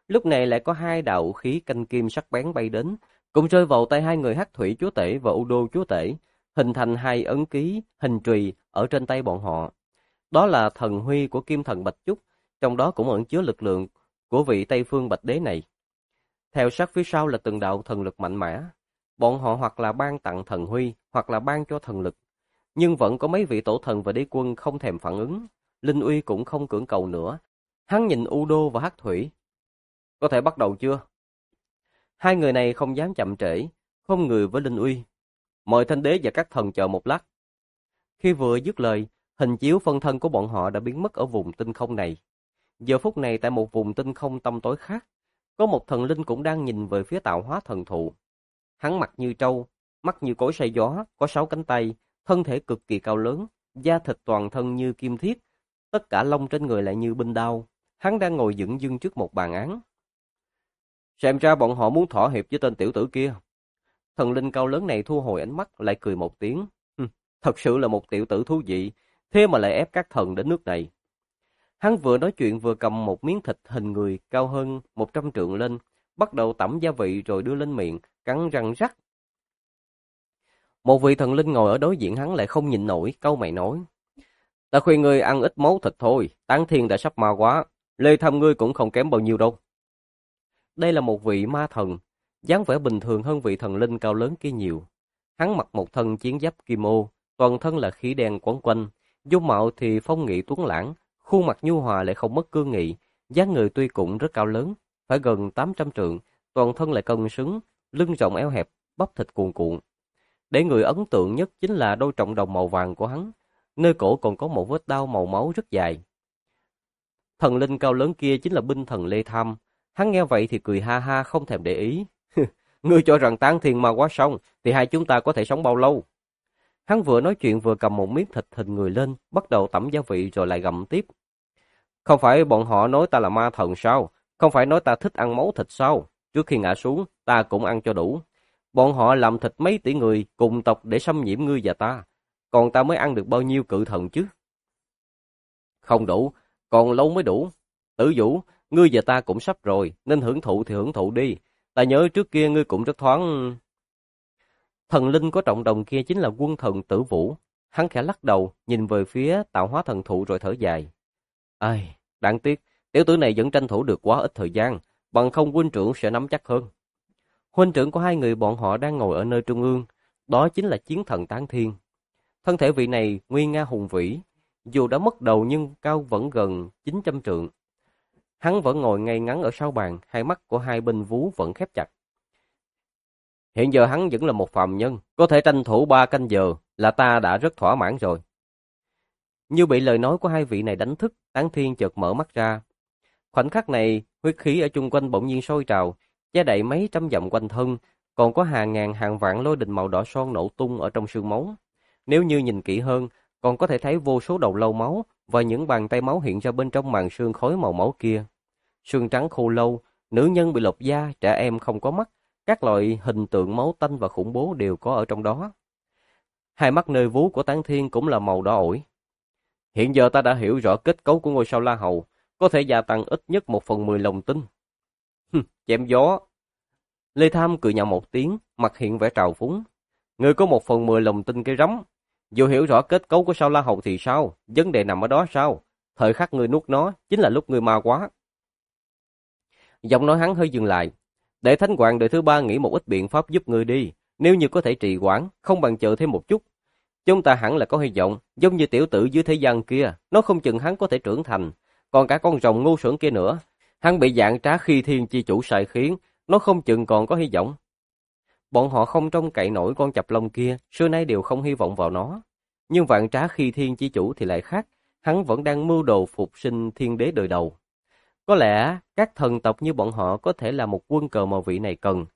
Lúc này lại có hai đạo khí canh kim sắc bén bay đến, cũng rơi vào tay hai người Hắc Thủy Chúa Tể và U Đô Chúa Tể, hình thành hai ấn ký hình chùy ở trên tay bọn họ. Đó là thần huy của Kim Thần Bạch Chúc, trong đó cũng ẩn chứa lực lượng của vị Tây Phương Bạch Đế này. Theo sát phía sau là từng đạo thần lực mạnh mẽ. Bọn họ hoặc là ban tặng thần huy, hoặc là ban cho thần lực. Nhưng vẫn có mấy vị tổ thần và đế quân không thèm phản ứng. Linh Uy cũng không cưỡng cầu nữa. Hắn nhìn U Đô và Hắc Thủy. Có thể bắt đầu chưa? Hai người này không dám chậm trễ, không người với Linh Uy. Mời Thanh Đế và các thần chờ một lát. Khi vừa dứt lời, hình chiếu phân thân của bọn họ đã biến mất ở vùng tinh không này. Giờ phút này tại một vùng tinh không tăm tối khác, có một thần linh cũng đang nhìn về phía tạo hóa thần thụ. Hắn mặt như trâu, mắt như cối xay gió, có 6 cánh tay, thân thể cực kỳ cao lớn, da thịt toàn thân như kim thiết, tất cả lông trên người lại như binh đao. Hắn đang ngồi dửng dưng trước một bàn án. Xem ra bọn họ muốn thỏa hiệp với tên tiểu tử kia. Thần linh cao lớn này thu hồi ánh mắt, lại cười một tiếng. Thật sự là một tiểu tử thú vị, thế mà lại ép các thần đến nước này. Hắn vừa nói chuyện vừa cầm một miếng thịt hình người cao hơn 100 trượng lên, bắt đầu tẩm gia vị rồi đưa lên miệng, cắn răng rắc. Một vị thần linh ngồi ở đối diện hắn lại không nhịn nổi, cau mày nói. Ta khuyên ngươi ăn ít máu thịt thôi, Tán Thiên đã sắp ma quá, Lê Tham ngươi cũng không kém bao nhiêu đâu. Đây là một vị ma thần, dáng vẻ bình thường hơn vị thần linh cao lớn kia nhiều. Hắn mặc một thân chiến giáp kim ô, toàn thân là khí đen quấn quanh, dung mạo thì phong nghị tuấn lãng, khuôn mặt nhu hòa lại không mất cương nghị, dáng người tuy cũng rất cao lớn, phải gần 800 trượng, toàn thân lại cân xứng, lưng rộng eo hẹp, bắp thịt cuồn cuộn. Để người ấn tượng nhất chính là đôi trọng đồng màu vàng của hắn, nơi cổ còn có một vết đao màu máu rất dài. Thần linh cao lớn kia chính là binh thần Lê Tham. Hắn nghe vậy thì cười ha ha không thèm để ý. Ngươi cho rằng Tán Thiên ma quá xong thì hai chúng ta có thể sống bao lâu? Hắn vừa nói chuyện vừa cầm một miếng thịt hình người lên, bắt đầu tẩm gia vị rồi lại gặm tiếp. Không phải bọn họ nói ta là ma thần sao? Không phải nói ta thích ăn máu thịt sao? Trước khi ngã xuống, ta cũng ăn cho đủ. Bọn họ làm thịt mấy tỷ người cùng tộc để xâm nhiễm ngươi và ta. Còn ta mới ăn được bao nhiêu cự thần chứ? Không đủ, còn lâu mới đủ. Tử Vũ, ngươi và ta cũng sắp rồi, nên hưởng thụ thì hưởng thụ đi. Ta nhớ trước kia ngươi cũng rất thoáng. Thần linh có trọng đồng kia chính là quân thần Tử Vũ. Hắn khẽ lắc đầu, nhìn về phía tạo hóa thần thụ rồi thở dài. Ai, đáng tiếc, tiểu tử này vẫn tranh thủ được quá ít thời gian, bằng không huynh trưởng sẽ nắm chắc hơn. Huynh trưởng của hai người bọn họ đang ngồi ở nơi trung ương, đó chính là chiến thần Tán Thiên. Thân thể vị này nguy nga hùng vĩ, dù đã mất đầu nhưng cao vẫn gần 900 trượng. Hắn vẫn ngồi ngay ngắn ở sau bàn, hai mắt của hai bên vú vẫn khép chặt. Hiện giờ hắn vẫn là một phàm nhân, có thể tranh thủ 3 canh giờ là ta đã rất thỏa mãn rồi. Như bị lời nói của hai vị này đánh thức, Tán Thiên chợt mở mắt ra. Khoảnh khắc này, huyết khí ở chung quanh bỗng nhiên sôi trào, che đậy mấy trăm dặm quanh thân, còn có hàng ngàn hàng vạn lôi đình màu đỏ son nổ tung ở trong sương máu. Nếu như nhìn kỹ hơn, còn có thể thấy vô số đầu lâu máu và những bàn tay máu hiện ra bên trong màn sương khói màu máu kia. Sương trắng khô lâu, nữ nhân bị lột da, trẻ em không có mắt, các loại hình tượng máu tanh và khủng bố đều có ở trong đó. Hai mắt nơi vú của Tán Thiên cũng là màu đỏ ổi. Hiện giờ ta đã hiểu rõ kết cấu của ngôi sao La Hầu, có thể gia tăng ít nhất 1/10 lòng tin. Chém gió. Lê Tham cười nhạo một tiếng, mặt hiện vẻ trào phúng. Ngươi có 1/10 lòng tin cái rắm. Dù hiểu rõ kết cấu của sao La Hầu thì sao? Vấn đề nằm ở đó sao? Thời khắc ngươi nuốt nó, chính là lúc ngươi ma quá. Giọng nói hắn hơi dừng lại. Để Thánh Hoàng đời thứ 3 nghĩ một ít biện pháp giúp ngươi đi. Nếu như có thể trì hoãn, không bằng chờ thêm một chút. Chúng ta hẳn là có hy vọng, giống như tiểu tử dưới thế gian kia, nó không chừng hắn có thể trưởng thành. Còn cả con rồng ngu xuẩn kia nữa, hắn bị dạng trá khi thiên chi chủ sai khiến, nó không chừng còn có hy vọng. Bọn họ không trông cậy nổi con chập lông kia, xưa nay đều không hy vọng vào nó. Nhưng vạn trá khi thiên chi chủ thì lại khác, hắn vẫn đang mưu đồ phục sinh thiên đế đời đầu. Có lẽ các thần tộc như bọn họ có thể là một quân cờ mà vị này cần.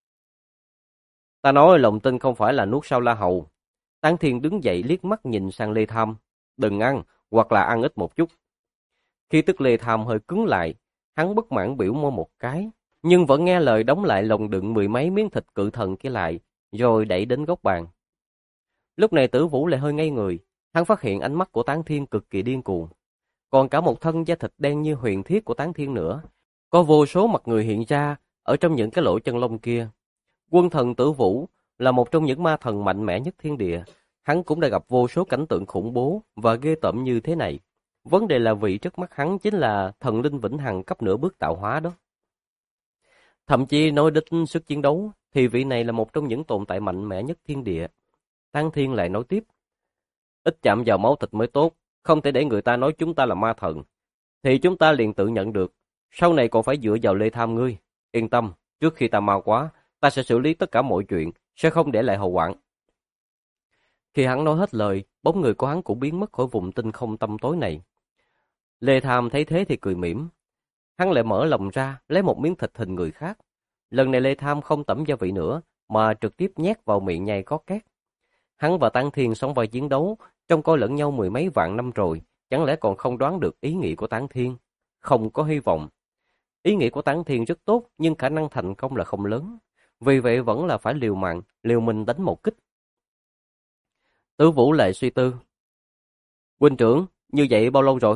Ta nói lòng tin không phải là nuốt sao La Hầu. Tán Thiên đứng dậy liếc mắt nhìn sang Lê Tham. Đừng ăn, hoặc là ăn ít một chút. Khi tức Lê Tham hơi cứng lại, hắn bất mãn biểu môi một cái, nhưng vẫn nghe lời đóng lại lồng đựng 10 mấy miếng thịt cự thần kia lại, rồi đẩy đến góc bàn. Lúc này Tử Vũ lại hơi ngây người, hắn phát hiện ánh mắt của Tán Thiên cực kỳ điên cuồng. Còn cả một thân da thịt đen như huyền thiết của Tán Thiên nữa. Có vô số mặt người hiện ra ở trong những cái lỗ chân lông kia. Quân thần Tử Vũ là một trong những ma thần mạnh mẽ nhất thiên địa. Hắn cũng đã gặp vô số cảnh tượng khủng bố và ghê tởm như thế này. Vấn đề là vị trước mắt hắn chính là thần linh vĩnh hằng cấp nửa bước tạo hóa đó. Thậm chí nói đến sức chiến đấu thì vị này là một trong những tồn tại mạnh mẽ nhất thiên địa. Tang Thiên lại nói tiếp. Ít chạm vào máu thịt mới tốt, không thể để người ta nói chúng ta là ma thần. Thì chúng ta liền tự nhận được, sau này còn phải dựa vào Lê Tham ngươi. Yên tâm, trước khi ta mau quá, ta sẽ xử lý tất cả mọi chuyện, sẽ không để lại hậu hoạn. Khi hắn nói hết lời, bóng người của hắn cũng biến mất khỏi vùng tinh không tăm tối này. Lê Tham thấy thế thì cười mỉm. Hắn lại mở lòng ra, lấy một miếng thịt hình người khác. Lần này Lê Tham không tẩm gia vị nữa, mà trực tiếp nhét vào miệng nhai có két. Hắn và Tang Thiên sống vai chiến đấu, trông coi lẫn nhau mười mấy vạn năm rồi, chẳng lẽ còn không đoán được ý nghĩ của Tang Thiên? Không có hy vọng. Ý nghĩ của Tang Thiên rất tốt, nhưng khả năng thành công là không lớn. Vì vậy vẫn là phải liều mạng, liều mình đánh một kích. Tử Vũ lại suy tư. Huynh trưởng, như vậy bao lâu rồi?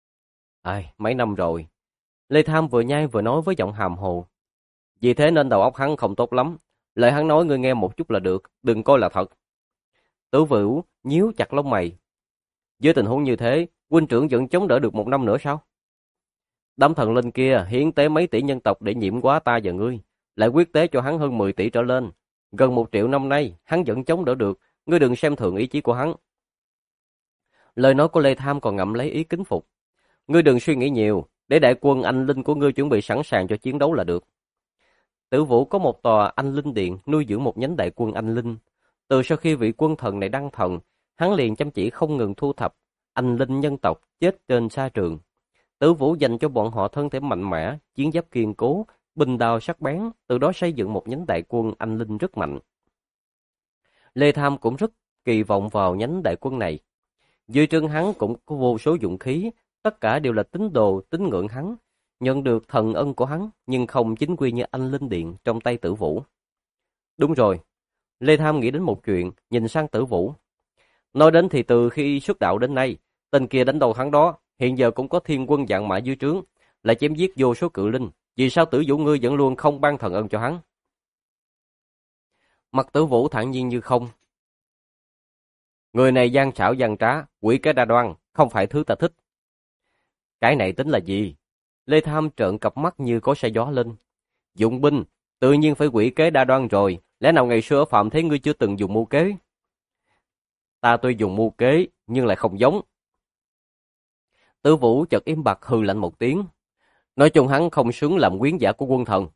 Mấy năm rồi. Lê Tham vừa nhai vừa nói với giọng hàm hồ. Vì thế nên đầu óc hắn không tốt lắm. Lời hắn nói ngươi nghe một chút là được, đừng coi là thật. Tử Vũ nhíu chặt lông mày. Với tình huống như thế, huynh trưởng vẫn chống đỡ được 1 năm nữa sao? Đám thần linh kia hiến tế mấy tỷ nhân tộc để nhiễm quá ta và ngươi, lại quyết tế cho hắn hơn 10 tỷ trở lên. Gần 1 triệu năm nay, hắn vẫn chống đỡ được, ngươi đừng xem thường ý chí của hắn. Lời nói của Lê Tham còn ngậm lấy ý kính phục. Ngươi đừng suy nghĩ nhiều, để đại quân anh linh của ngươi chuẩn bị sẵn sàng cho chiến đấu là được. Tử Vũ có một tòa anh linh điện nuôi dưỡng một nhánh đại quân anh linh. Từ sau khi vị quân thần này đăng thần, hắn liền chăm chỉ không ngừng thu thập anh linh nhân tộc chết trên sa trường. Tử Vũ dành cho bọn họ thân thể mạnh mẽ, chiến giáp kiên cố, binh đao sắc bén, từ đó xây dựng một nhánh đại quân anh linh rất mạnh. Lê Tham cũng rất kỳ vọng vào nhánh đại quân này. Dưới trướng hắn cũng có vô số dụng khí, tất cả đều là tín đồ tín ngưỡng hắn, nhận được thần ân của hắn, nhưng không chính quy như anh linh điện trong tay Tử Vũ. Đúng rồi, Lê Tham nghĩ đến một chuyện, nhìn sang Tử Vũ. Nói đến thì từ khi xuất đạo đến nay, tên kia đánh đầu thắng đó, hiện giờ cũng có thiên quân vạn mã dưới trướng, lại chém giết vô số cự linh, vì sao Tử Vũ ngươi vẫn luôn không ban thần ân cho hắn? Mặt Tử Vũ thản nhiên như không. Người này gian xảo gian trá, quỷ kế đa đoan, không phải thứ ta thích. Cái này tính là gì? Lê Tham trợn cặp mắt như có xe gió lên. Dụng binh, tự nhiên phải quỷ kế đa đoan rồi, lẽ nào ngày xưa ở Phạm Thế ngươi chưa từng dùng mưu kế? Ta tuy dùng mưu kế, nhưng lại không giống. Tử Vũ chợt im bặt hừ lạnh một tiếng. Nói chung hắn không xứng làm quyến giả của quân thần.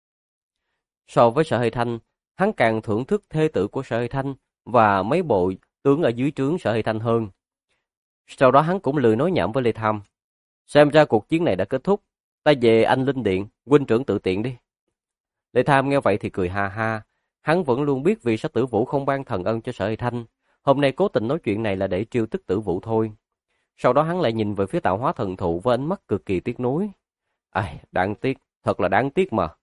So với Sở Hơi Thanh, hắn càng thưởng thức thê tử của Sở Hơi Thanh và mấy bộ tướng ở dưới trướng Sở Hơi Thanh hơn. Sau đó hắn cũng lười nói nhảm với Lê Tham. Xem ra cuộc chiến này đã kết thúc, ta về anh linh điện, huynh trưởng tự tiện đi. Lê Tham nghe vậy thì cười ha ha, hắn vẫn luôn biết vì sao Tử Vũ không ban thần ân cho Sở Hơi Thanh, hôm nay cố tình nói chuyện này là để trêu tức Tử Vũ thôi. Sau đó hắn lại nhìn về phía Tạo Hóa Thần Thụ với ánh mắt cực kỳ tiếc nuối. Đáng tiếc, thật là đáng tiếc mà.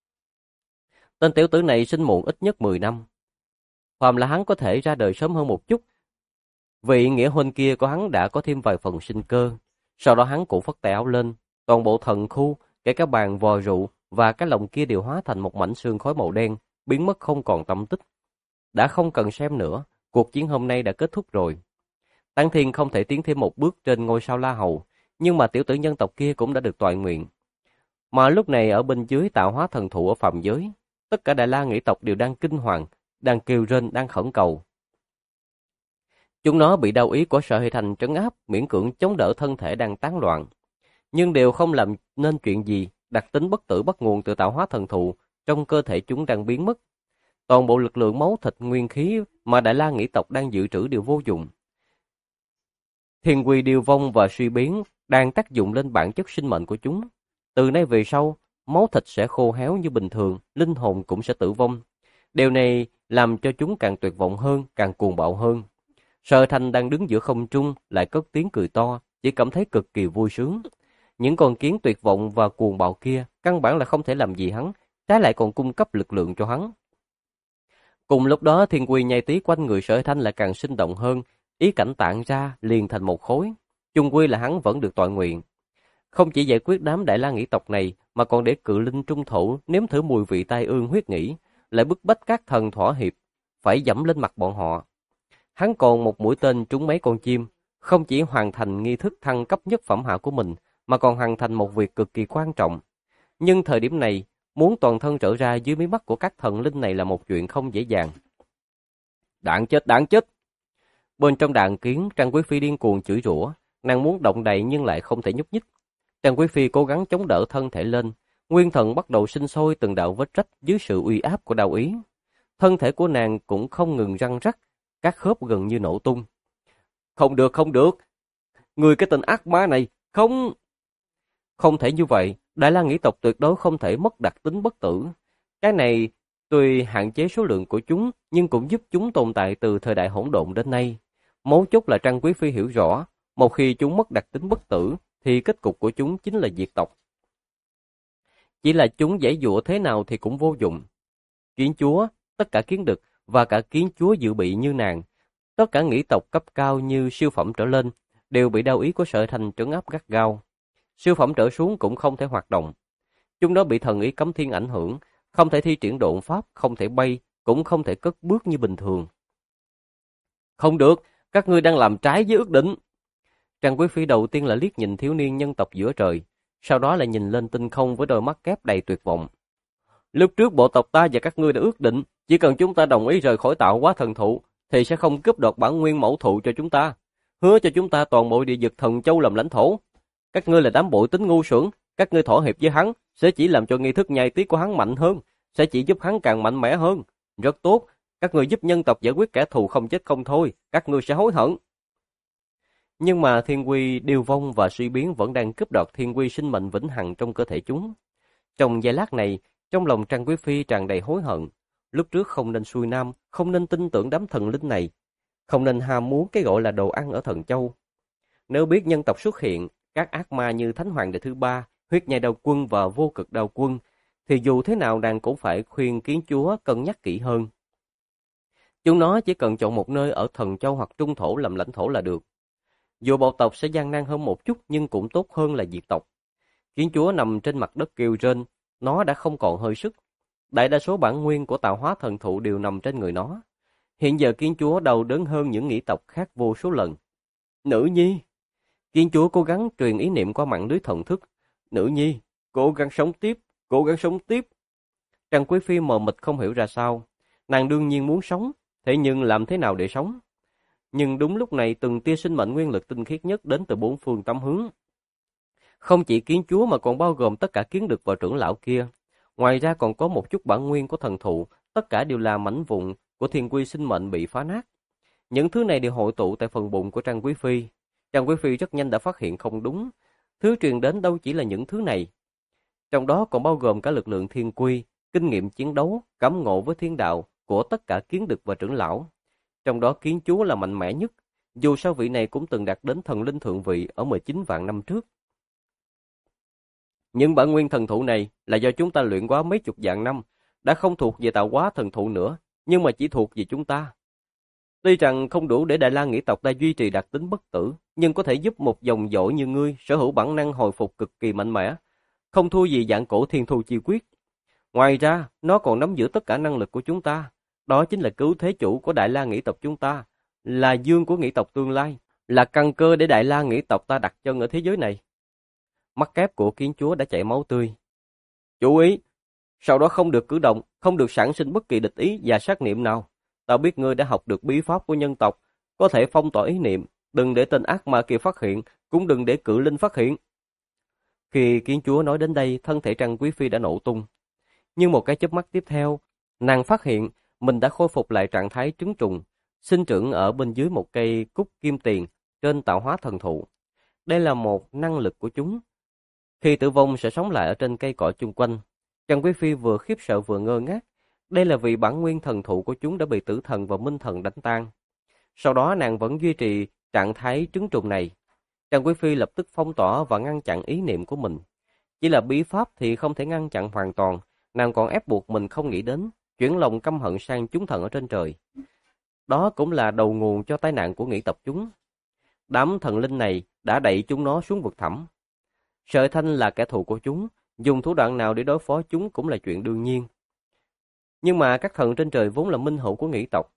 Tên tiểu tử này sinh muộn ít nhất 10 năm. Phàm là hắn có thể ra đời sớm hơn một chút, vị nghĩa huynh kia của hắn đã có thêm vài phần sinh cơ. Sau đó hắn cũng phất tay áo lên, toàn bộ thần khu, kể cả bàn vò rượu và cái lồng kia đều hóa thành một mảnh sương khói màu đen, biến mất không còn tăm tích. Đã không cần xem nữa, cuộc chiến hôm nay đã kết thúc rồi. Tang Thiên không thể tiến thêm một bước trên ngôi sao La Hầu, nhưng mà tiểu tử nhân tộc kia cũng đã được toại nguyện. Mà lúc này ở bên dưới Tạo Hóa Thần Thụ ở phàm giới, tất cả Đại La nghĩ tộc đều đang kinh hoàng, đang kêu rên, đang khẩn cầu. Chúng nó bị đau ý của Sở Hơi Thanh trấn áp, miễn cưỡng chống đỡ thân thể đang tán loạn, nhưng đều không làm nên chuyện gì. Đặc tính bất tử bắt nguồn từ Tạo Hóa Thần Thụ trong cơ thể chúng đang biến mất. Toàn bộ lực lượng máu thịt nguyên khí mà Đại La nghĩ tộc đang dự trữ đều vô dụng. Thiên quy điều vong và suy biến đang tác dụng lên bản chất sinh mệnh của chúng. Từ nay về sau, máu thịt sẽ khô héo như bình thường, linh hồn cũng sẽ tử vong. Điều này làm cho chúng càng tuyệt vọng hơn, càng cuồng bạo hơn. Sở Thành đang đứng giữa không trung lại cất tiếng cười to, chỉ cảm thấy cực kỳ vui sướng. Những con kiến tuyệt vọng và cuồng bạo kia căn bản là không thể làm gì hắn, trái lại còn cung cấp lực lượng cho hắn. Cùng lúc đó, thiên quy nhai tí quanh người Sở Thanh lại càng sinh động hơn, ý cảnh tản ra liền thành một khối. Chung quy là hắn vẫn được toại nguyện. Không chỉ giải quyết đám Đại La Nghĩ tộc này, mà còn để cự linh trung thổ nếm thử mùi vị tai ương huyết nghĩ, lại bức bách các thần thỏa hiệp, phải dẫm lên mặt bọn họ. Hắn còn một mũi tên trúng mấy con chim, không chỉ hoàn thành nghi thức thăng cấp nhất phẩm hạ của mình, mà còn hoàn thành một việc cực kỳ quan trọng. Nhưng thời điểm này, muốn toàn thân trở ra dưới mí mắt của các thần linh này là một chuyện không dễ dàng. Đạn chết, đạn chết! Bên trong đạn kiến, Trang Quý Phi điên cuồng chửi rủa, nàng muốn động đậy nhưng lại không thể nhúc nhích. Trang Quý Phi cố gắng chống đỡ thân thể lên, nguyên thần bắt đầu sinh sôi từng đạo vết rách dưới sự uy áp của đao ý. Thân thể của nàng cũng không ngừng răng rắc, các khớp gần như nổ tung. Không được, không được! Người cái tên ác ma này, không! Không thể như vậy, Đại La Nghĩ tộc tuyệt đối không thể mất đặc tính bất tử. Cái này tuy hạn chế số lượng của chúng, nhưng cũng giúp chúng tồn tại từ thời đại hỗn độn đến nay. Mấu chốt là Trang Quý Phi hiểu rõ, một khi chúng mất đặc tính bất tử, thì kết cục của chúng chính là diệt tộc. Chỉ là chúng giãy giụa thế nào thì cũng vô dụng. Kiến chúa, tất cả kiến đực và cả kiến chúa dự bị như nàng, tất cả nghĩ tộc cấp cao như siêu phẩm trở lên, đều bị đao ý của Sở Thành trấn áp gắt gao. Siêu phẩm trở xuống cũng không thể hoạt động. Chúng nó bị thần ý cấm thiên ảnh hưởng, không thể thi triển độn pháp, không thể bay, cũng không thể cất bước như bình thường. Không được, các ngươi đang làm trái với ước định. Trang Quý Phi đầu tiên là liếc nhìn thiếu niên nhân tộc giữa trời, sau đó lại nhìn lên tinh không với đôi mắt kép đầy tuyệt vọng. Lúc trước bộ tộc ta và các ngươi đã ước định, chỉ cần chúng ta đồng ý rời khỏi tạo hóa thần thụ, thì sẽ không cướp đoạt bản nguyên mẫu thụ cho chúng ta, hứa cho chúng ta toàn bộ địa vực thần châu làm lãnh thổ. Các ngươi là đám bội tính ngu xuẩn, các ngươi thỏa hiệp với hắn, sẽ chỉ làm cho nghi thức nhai tiết của hắn mạnh hơn, sẽ chỉ giúp hắn càng mạnh mẽ hơn. Rất tốt, các ngươi giúp nhân tộc giải quyết kẻ thù không chết không thôi, các ngươi sẽ hối hận. Nhưng mà thiên quy điều vong và suy biến vẫn đang cướp đoạt thiên quy sinh mệnh vĩnh hằng trong cơ thể chúng. Trong giây lát này, trong lòng Trang Quý Phi tràn đầy hối hận. Lúc trước không nên xuôi nam, không nên tin tưởng đám thần linh này, không nên ham muốn cái gọi là đồ ăn ở thần châu. Nếu biết nhân tộc xuất hiện, các ác ma như Thánh Hoàng Đệ Thứ Ba, Huyết Nhai Đao Quân và Vô Cực Đao Quân, thì dù thế nào nàng cũng phải khuyên kiến chúa cân nhắc kỹ hơn. Chúng nó chỉ cần chọn một nơi ở thần châu hoặc trung thổ làm lãnh thổ là được. Dù bộ tộc sẽ gian nan hơn một chút nhưng cũng tốt hơn là diệt tộc. Kiến chúa nằm trên mặt đất kêu rên, nó đã không còn hơi sức. Đại đa số bản nguyên của tạo hóa thần thụ đều nằm trên người nó. Hiện giờ kiến chúa đau đớn hơn những nghĩ tộc khác vô số lần. Nữ nhi! Kiến chúa cố gắng truyền ý niệm qua mạng lưới thần thức. Nữ nhi, cố gắng sống tiếp, cố gắng sống tiếp. Trang Quý Phi mờ mịt không hiểu ra sao. Nàng đương nhiên muốn sống, thế nhưng làm thế nào để sống? Nhưng đúng lúc này từng tia sinh mệnh nguyên lực tinh khiết nhất đến từ bốn phương tám hướng. Không chỉ kiến chúa mà còn bao gồm tất cả kiến đực và trưởng lão kia. Ngoài ra còn có một chút bản nguyên của thần thụ, tất cả đều là mảnh vụn của thiên quy sinh mệnh bị phá nát. Những thứ này đều hội tụ tại phần bụng của Trang Quý Phi. Trang Quý Phi rất nhanh đã phát hiện không đúng. Thứ truyền đến đâu chỉ là những thứ này. Trong đó còn bao gồm cả lực lượng thiên quy, kinh nghiệm chiến đấu, cảm ngộ với thiên đạo của tất cả kiến đực và trưởng lão. Trong đó kiến chúa là mạnh mẽ nhất, dù sao vị này cũng từng đạt đến thần linh thượng vị ở 19 vạn năm trước. Nhưng bản nguyên thần thụ này là do chúng ta luyện quá mấy chục vạn năm, đã không thuộc về tạo hóa thần thụ nữa, nhưng mà chỉ thuộc về chúng ta. Tuy rằng không đủ để Đại La Nghĩ tộc ta duy trì đặc tính bất tử, nhưng có thể giúp một dòng dõi như ngươi sở hữu bản năng hồi phục cực kỳ mạnh mẽ, không thua gì dạng cổ thiên thu chi quyết. Ngoài ra, nó còn nắm giữ tất cả năng lực của chúng ta. Đó chính là cứu thế chủ của Đại La Nghĩ tộc chúng ta, là dương của Nghĩ tộc tương lai, là căn cơ để Đại La Nghĩ tộc ta đặt chân ở thế giới này. Mắt kép của kiến chúa đã chảy máu tươi. Chú ý, sau đó không được cử động, không được sản sinh bất kỳ địch ý và sát niệm nào. Ta biết ngươi đã học được bí pháp của nhân tộc, có thể phong tỏa ý niệm, đừng để tên ác ma kia phát hiện, cũng đừng để cự linh phát hiện. Khi kiến chúa nói đến đây, thân thể Trang Quý Phi đã nổ tung. Nhưng một cái chớp mắt tiếp theo, nàng phát hiện mình đã khôi phục lại trạng thái trứng trùng, sinh trưởng ở bên dưới một cây cúc kim tiền trên tạo hóa thần thụ. Đây là một năng lực của chúng. Khi tử vong sẽ sống lại ở trên cây cỏ chung quanh. Trang Quý Phi vừa khiếp sợ vừa ngơ ngác. Đây là vì bản nguyên thần thụ của chúng đã bị tử thần và minh thần đánh tan. Sau đó nàng vẫn duy trì trạng thái trứng trùng này. Trang Quý Phi lập tức phong tỏa và ngăn chặn ý niệm của mình. Chỉ là bí pháp thì không thể ngăn chặn hoàn toàn, nàng còn ép buộc mình không nghĩ đến, chuyển lòng căm hận sang chúng thần ở trên trời. Đó cũng là đầu nguồn cho tai nạn của nghĩ tộc chúng. Đám thần linh này đã đẩy chúng nó xuống vực thẳm. Sở Thanh là kẻ thù của chúng, dùng thủ đoạn nào để đối phó chúng cũng là chuyện đương nhiên. Nhưng mà các thần trên trời vốn là minh hữu của nghĩ tộc.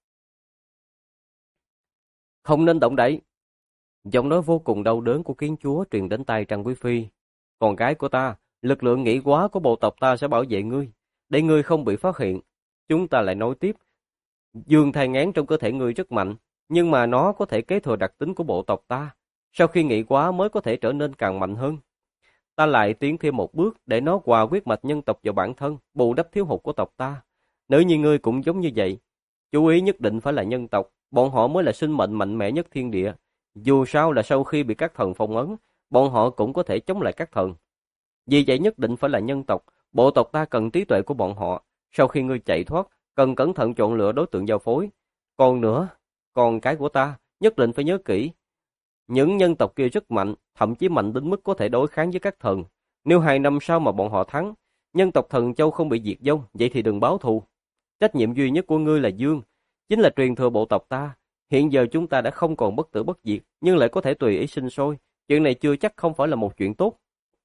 Không nên động đậy. Giọng nói vô cùng đau đớn của kiến chúa truyền đến tai Trang Quý Phi. Con gái của ta, lực lượng nghĩ quá của bộ tộc ta sẽ bảo vệ ngươi, để ngươi không bị phát hiện. Chúng ta lại nói tiếp. Dương thai nghén trong cơ thể ngươi rất mạnh, nhưng mà nó có thể kế thừa đặc tính của bộ tộc ta. Sau khi nghĩ quá mới có thể trở nên càng mạnh hơn. Ta lại tiến thêm một bước để nó hòa huyết mạch nhân tộc vào bản thân, bù đắp thiếu hụt của tộc ta. Nếu như ngươi cũng giống như vậy, chú ý nhất định phải là nhân tộc, bọn họ mới là sinh mệnh mạnh mẽ nhất thiên địa. Dù sao là sau khi bị các thần phong ấn, bọn họ cũng có thể chống lại các thần. Vì vậy nhất định phải là nhân tộc, bộ tộc ta cần trí tuệ của bọn họ. Sau khi ngươi chạy thoát, cần cẩn thận chọn lựa đối tượng giao phối. Còn nữa, con cái của ta, nhất định phải nhớ kỹ. Những nhân tộc kia rất mạnh, thậm chí mạnh đến mức có thể đối kháng với các thần. Nếu 2 năm sau mà bọn họ thắng, nhân tộc Thần Châu không bị diệt vong, vậy thì đừng báo thù. Trách nhiệm duy nhất của ngươi là Dương, chính là truyền thừa bộ tộc ta. Hiện giờ chúng ta đã không còn bất tử bất diệt, nhưng lại có thể tùy ý sinh sôi. Chuyện này chưa chắc không phải là một chuyện tốt.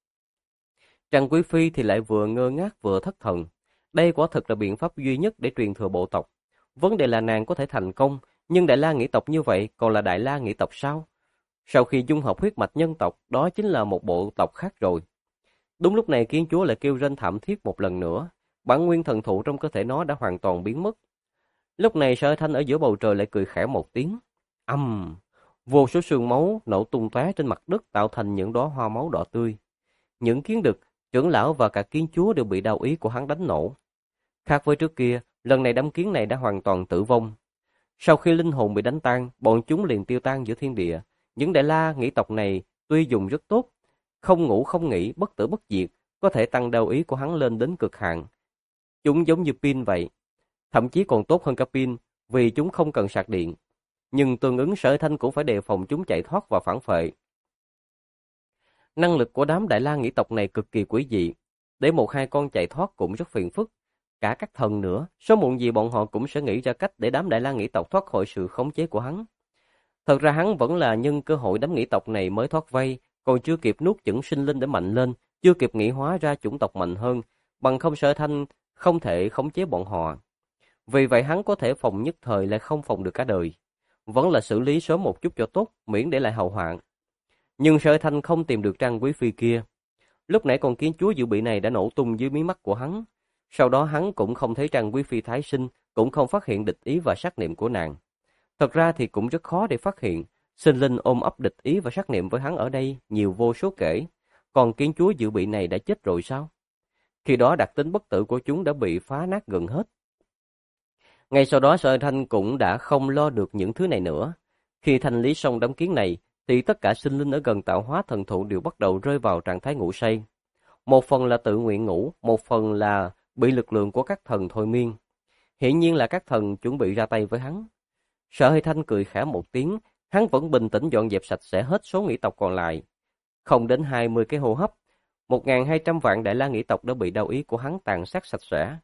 Trang Quý Phi thì lại vừa ngơ ngác vừa thất thần. Đây quả thực là biện pháp duy nhất để truyền thừa bộ tộc. Vấn đề là nàng có thể thành công, nhưng Đại La Nghĩ tộc như vậy còn là Đại La Nghĩ tộc sao? Sau khi dung hợp huyết mạch nhân tộc, đó chính là một bộ tộc khác rồi. Đúng lúc này kiến chúa lại kêu rên thảm thiết một lần nữa. Bản nguyên thần thụ trong cơ thể nó đã hoàn toàn biến mất. Lúc này Sở Thanh ở giữa bầu trời lại cười khẽ một tiếng. Vô số sương máu nổ tung tóe trên mặt đất tạo thành những đóa hoa máu đỏ tươi. Những kiến đực, trưởng lão và cả kiến chúa đều bị đao ý của hắn đánh nổ. Khác với trước kia, lần này đám kiến này đã hoàn toàn tử vong. Sau khi linh hồn bị đánh tan, bọn chúng liền tiêu tan giữa thiên địa. Những Đại La Nghĩ tộc này tuy dùng rất tốt, không ngủ không nghỉ, bất tử bất diệt, có thể tăng đao ý của hắn lên đến cực hạn. Chúng giống như pin vậy, thậm chí còn tốt hơn cả pin, vì chúng không cần sạc điện. Nhưng tương ứng Sở Thanh cũng phải đề phòng chúng chạy thoát và phản phệ. Năng lực của đám Đại La Nghĩ tộc này cực kỳ quỷ dị, để một hai con chạy thoát cũng rất phiền phức. Cả các thần nữa, sớm muộn gì bọn họ cũng sẽ nghĩ ra cách để đám Đại La Nghĩ tộc thoát khỏi sự khống chế của hắn. Thật ra hắn vẫn là nhân cơ hội đám Nghĩ tộc này mới thoát vây, còn chưa kịp nuốt chửng sinh linh để mạnh lên, chưa kịp nghĩ hóa ra chủng tộc mạnh hơn, bằng không Sở Thanh không thể khống chế bọn họ. Vì vậy hắn có thể phòng nhất thời lại không phòng được cả đời. Vẫn là xử lý sớm một chút cho tốt, miễn để lại hậu hoạn. Nhưng Sở Thanh không tìm được Trang Quý Phi kia. Lúc nãy con kiến chúa dự bị này đã nổ tung dưới mí mắt của hắn. Sau đó hắn cũng không thấy Trang Quý Phi tái sinh, cũng không phát hiện địch ý và sát niệm của nàng. Thật ra thì cũng rất khó để phát hiện. Sinh linh ôm ấp địch ý và sát niệm với hắn ở đây nhiều vô số kể. Còn kiến chúa dự bị này đã chết rồi sao? Khi đó đặc tính bất tử của chúng đã bị phá nát gần hết. Ngay sau đó Sở Thanh cũng đã không lo được những thứ này nữa. Khi thanh lý xong đám kiến này, thì tất cả sinh linh ở gần tạo hóa thần thụ đều bắt đầu rơi vào trạng thái ngủ say. Một phần là tự nguyện ngủ, một phần là bị lực lượng của các thần thôi miên. Hiển nhiên là các thần chuẩn bị ra tay với hắn. Sở Thanh cười khẽ một tiếng, hắn vẫn bình tĩnh dọn dẹp sạch sẽ hết số nghĩ tộc còn lại. Không đến 20 cái hô hấp, 1.200 vạn Đại La Nghĩ tộc đã bị đao ý của hắn tàn sát sạch sẽ.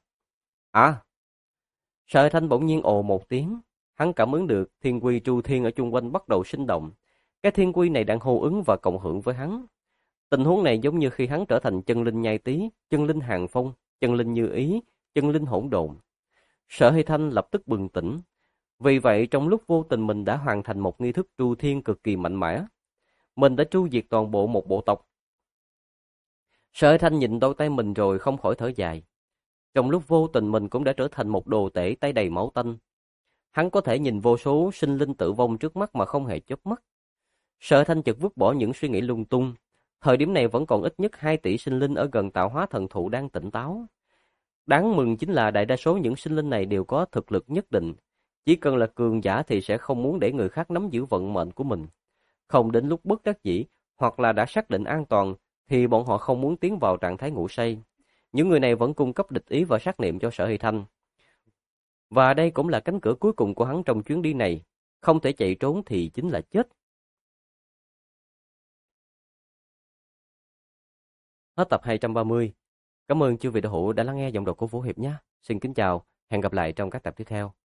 Sở Thanh bỗng nhiên ồ một tiếng, hắn cảm ứng được thiên quy tru thiên ở chung quanh bắt đầu sinh động. Cái thiên quy này đang hô ứng và cộng hưởng với hắn. Tình huống này giống như khi hắn trở thành chân linh nhai tý, chân linh hàng phong, chân linh như ý, chân linh hỗn độn. Sở Thanh lập tức bừng tỉnh. Vì vậy trong lúc vô tình mình đã hoàn thành một nghi thức tru thiên cực kỳ mạnh mẽ. Mình đã tru diệt toàn bộ một bộ tộc. Sở Thanh nhìn đôi tay mình rồi không khỏi thở dài. Trong lúc vô tình mình cũng đã trở thành một đồ tể tay đầy máu tanh. Hắn có thể nhìn vô số sinh linh tử vong trước mắt mà không hề chớp mắt. Sở Thanh chợt vứt bỏ những suy nghĩ lung tung. Thời điểm này vẫn còn ít nhất 2 tỷ sinh linh ở gần tạo hóa thần thụ đang tỉnh táo. Đáng mừng chính là đại đa số những sinh linh này đều có thực lực nhất định. Chỉ cần là cường giả thì sẽ không muốn để người khác nắm giữ vận mệnh của mình. Không đến lúc bất đắc dĩ, hoặc là đã xác định an toàn, thì bọn họ không muốn tiến vào trạng thái ngủ say. Những người này vẫn cung cấp địch ý và sát niệm cho Sở Thanh. Và đây cũng là cánh cửa cuối cùng của hắn trong chuyến đi này. Không thể chạy trốn thì chính là chết. Hết tập 230. Cảm ơn chư vị đạo hữu đã lắng nghe giọng đọc của Vũ Hiệp nhé. Xin kính chào, hẹn gặp lại trong các tập tiếp theo.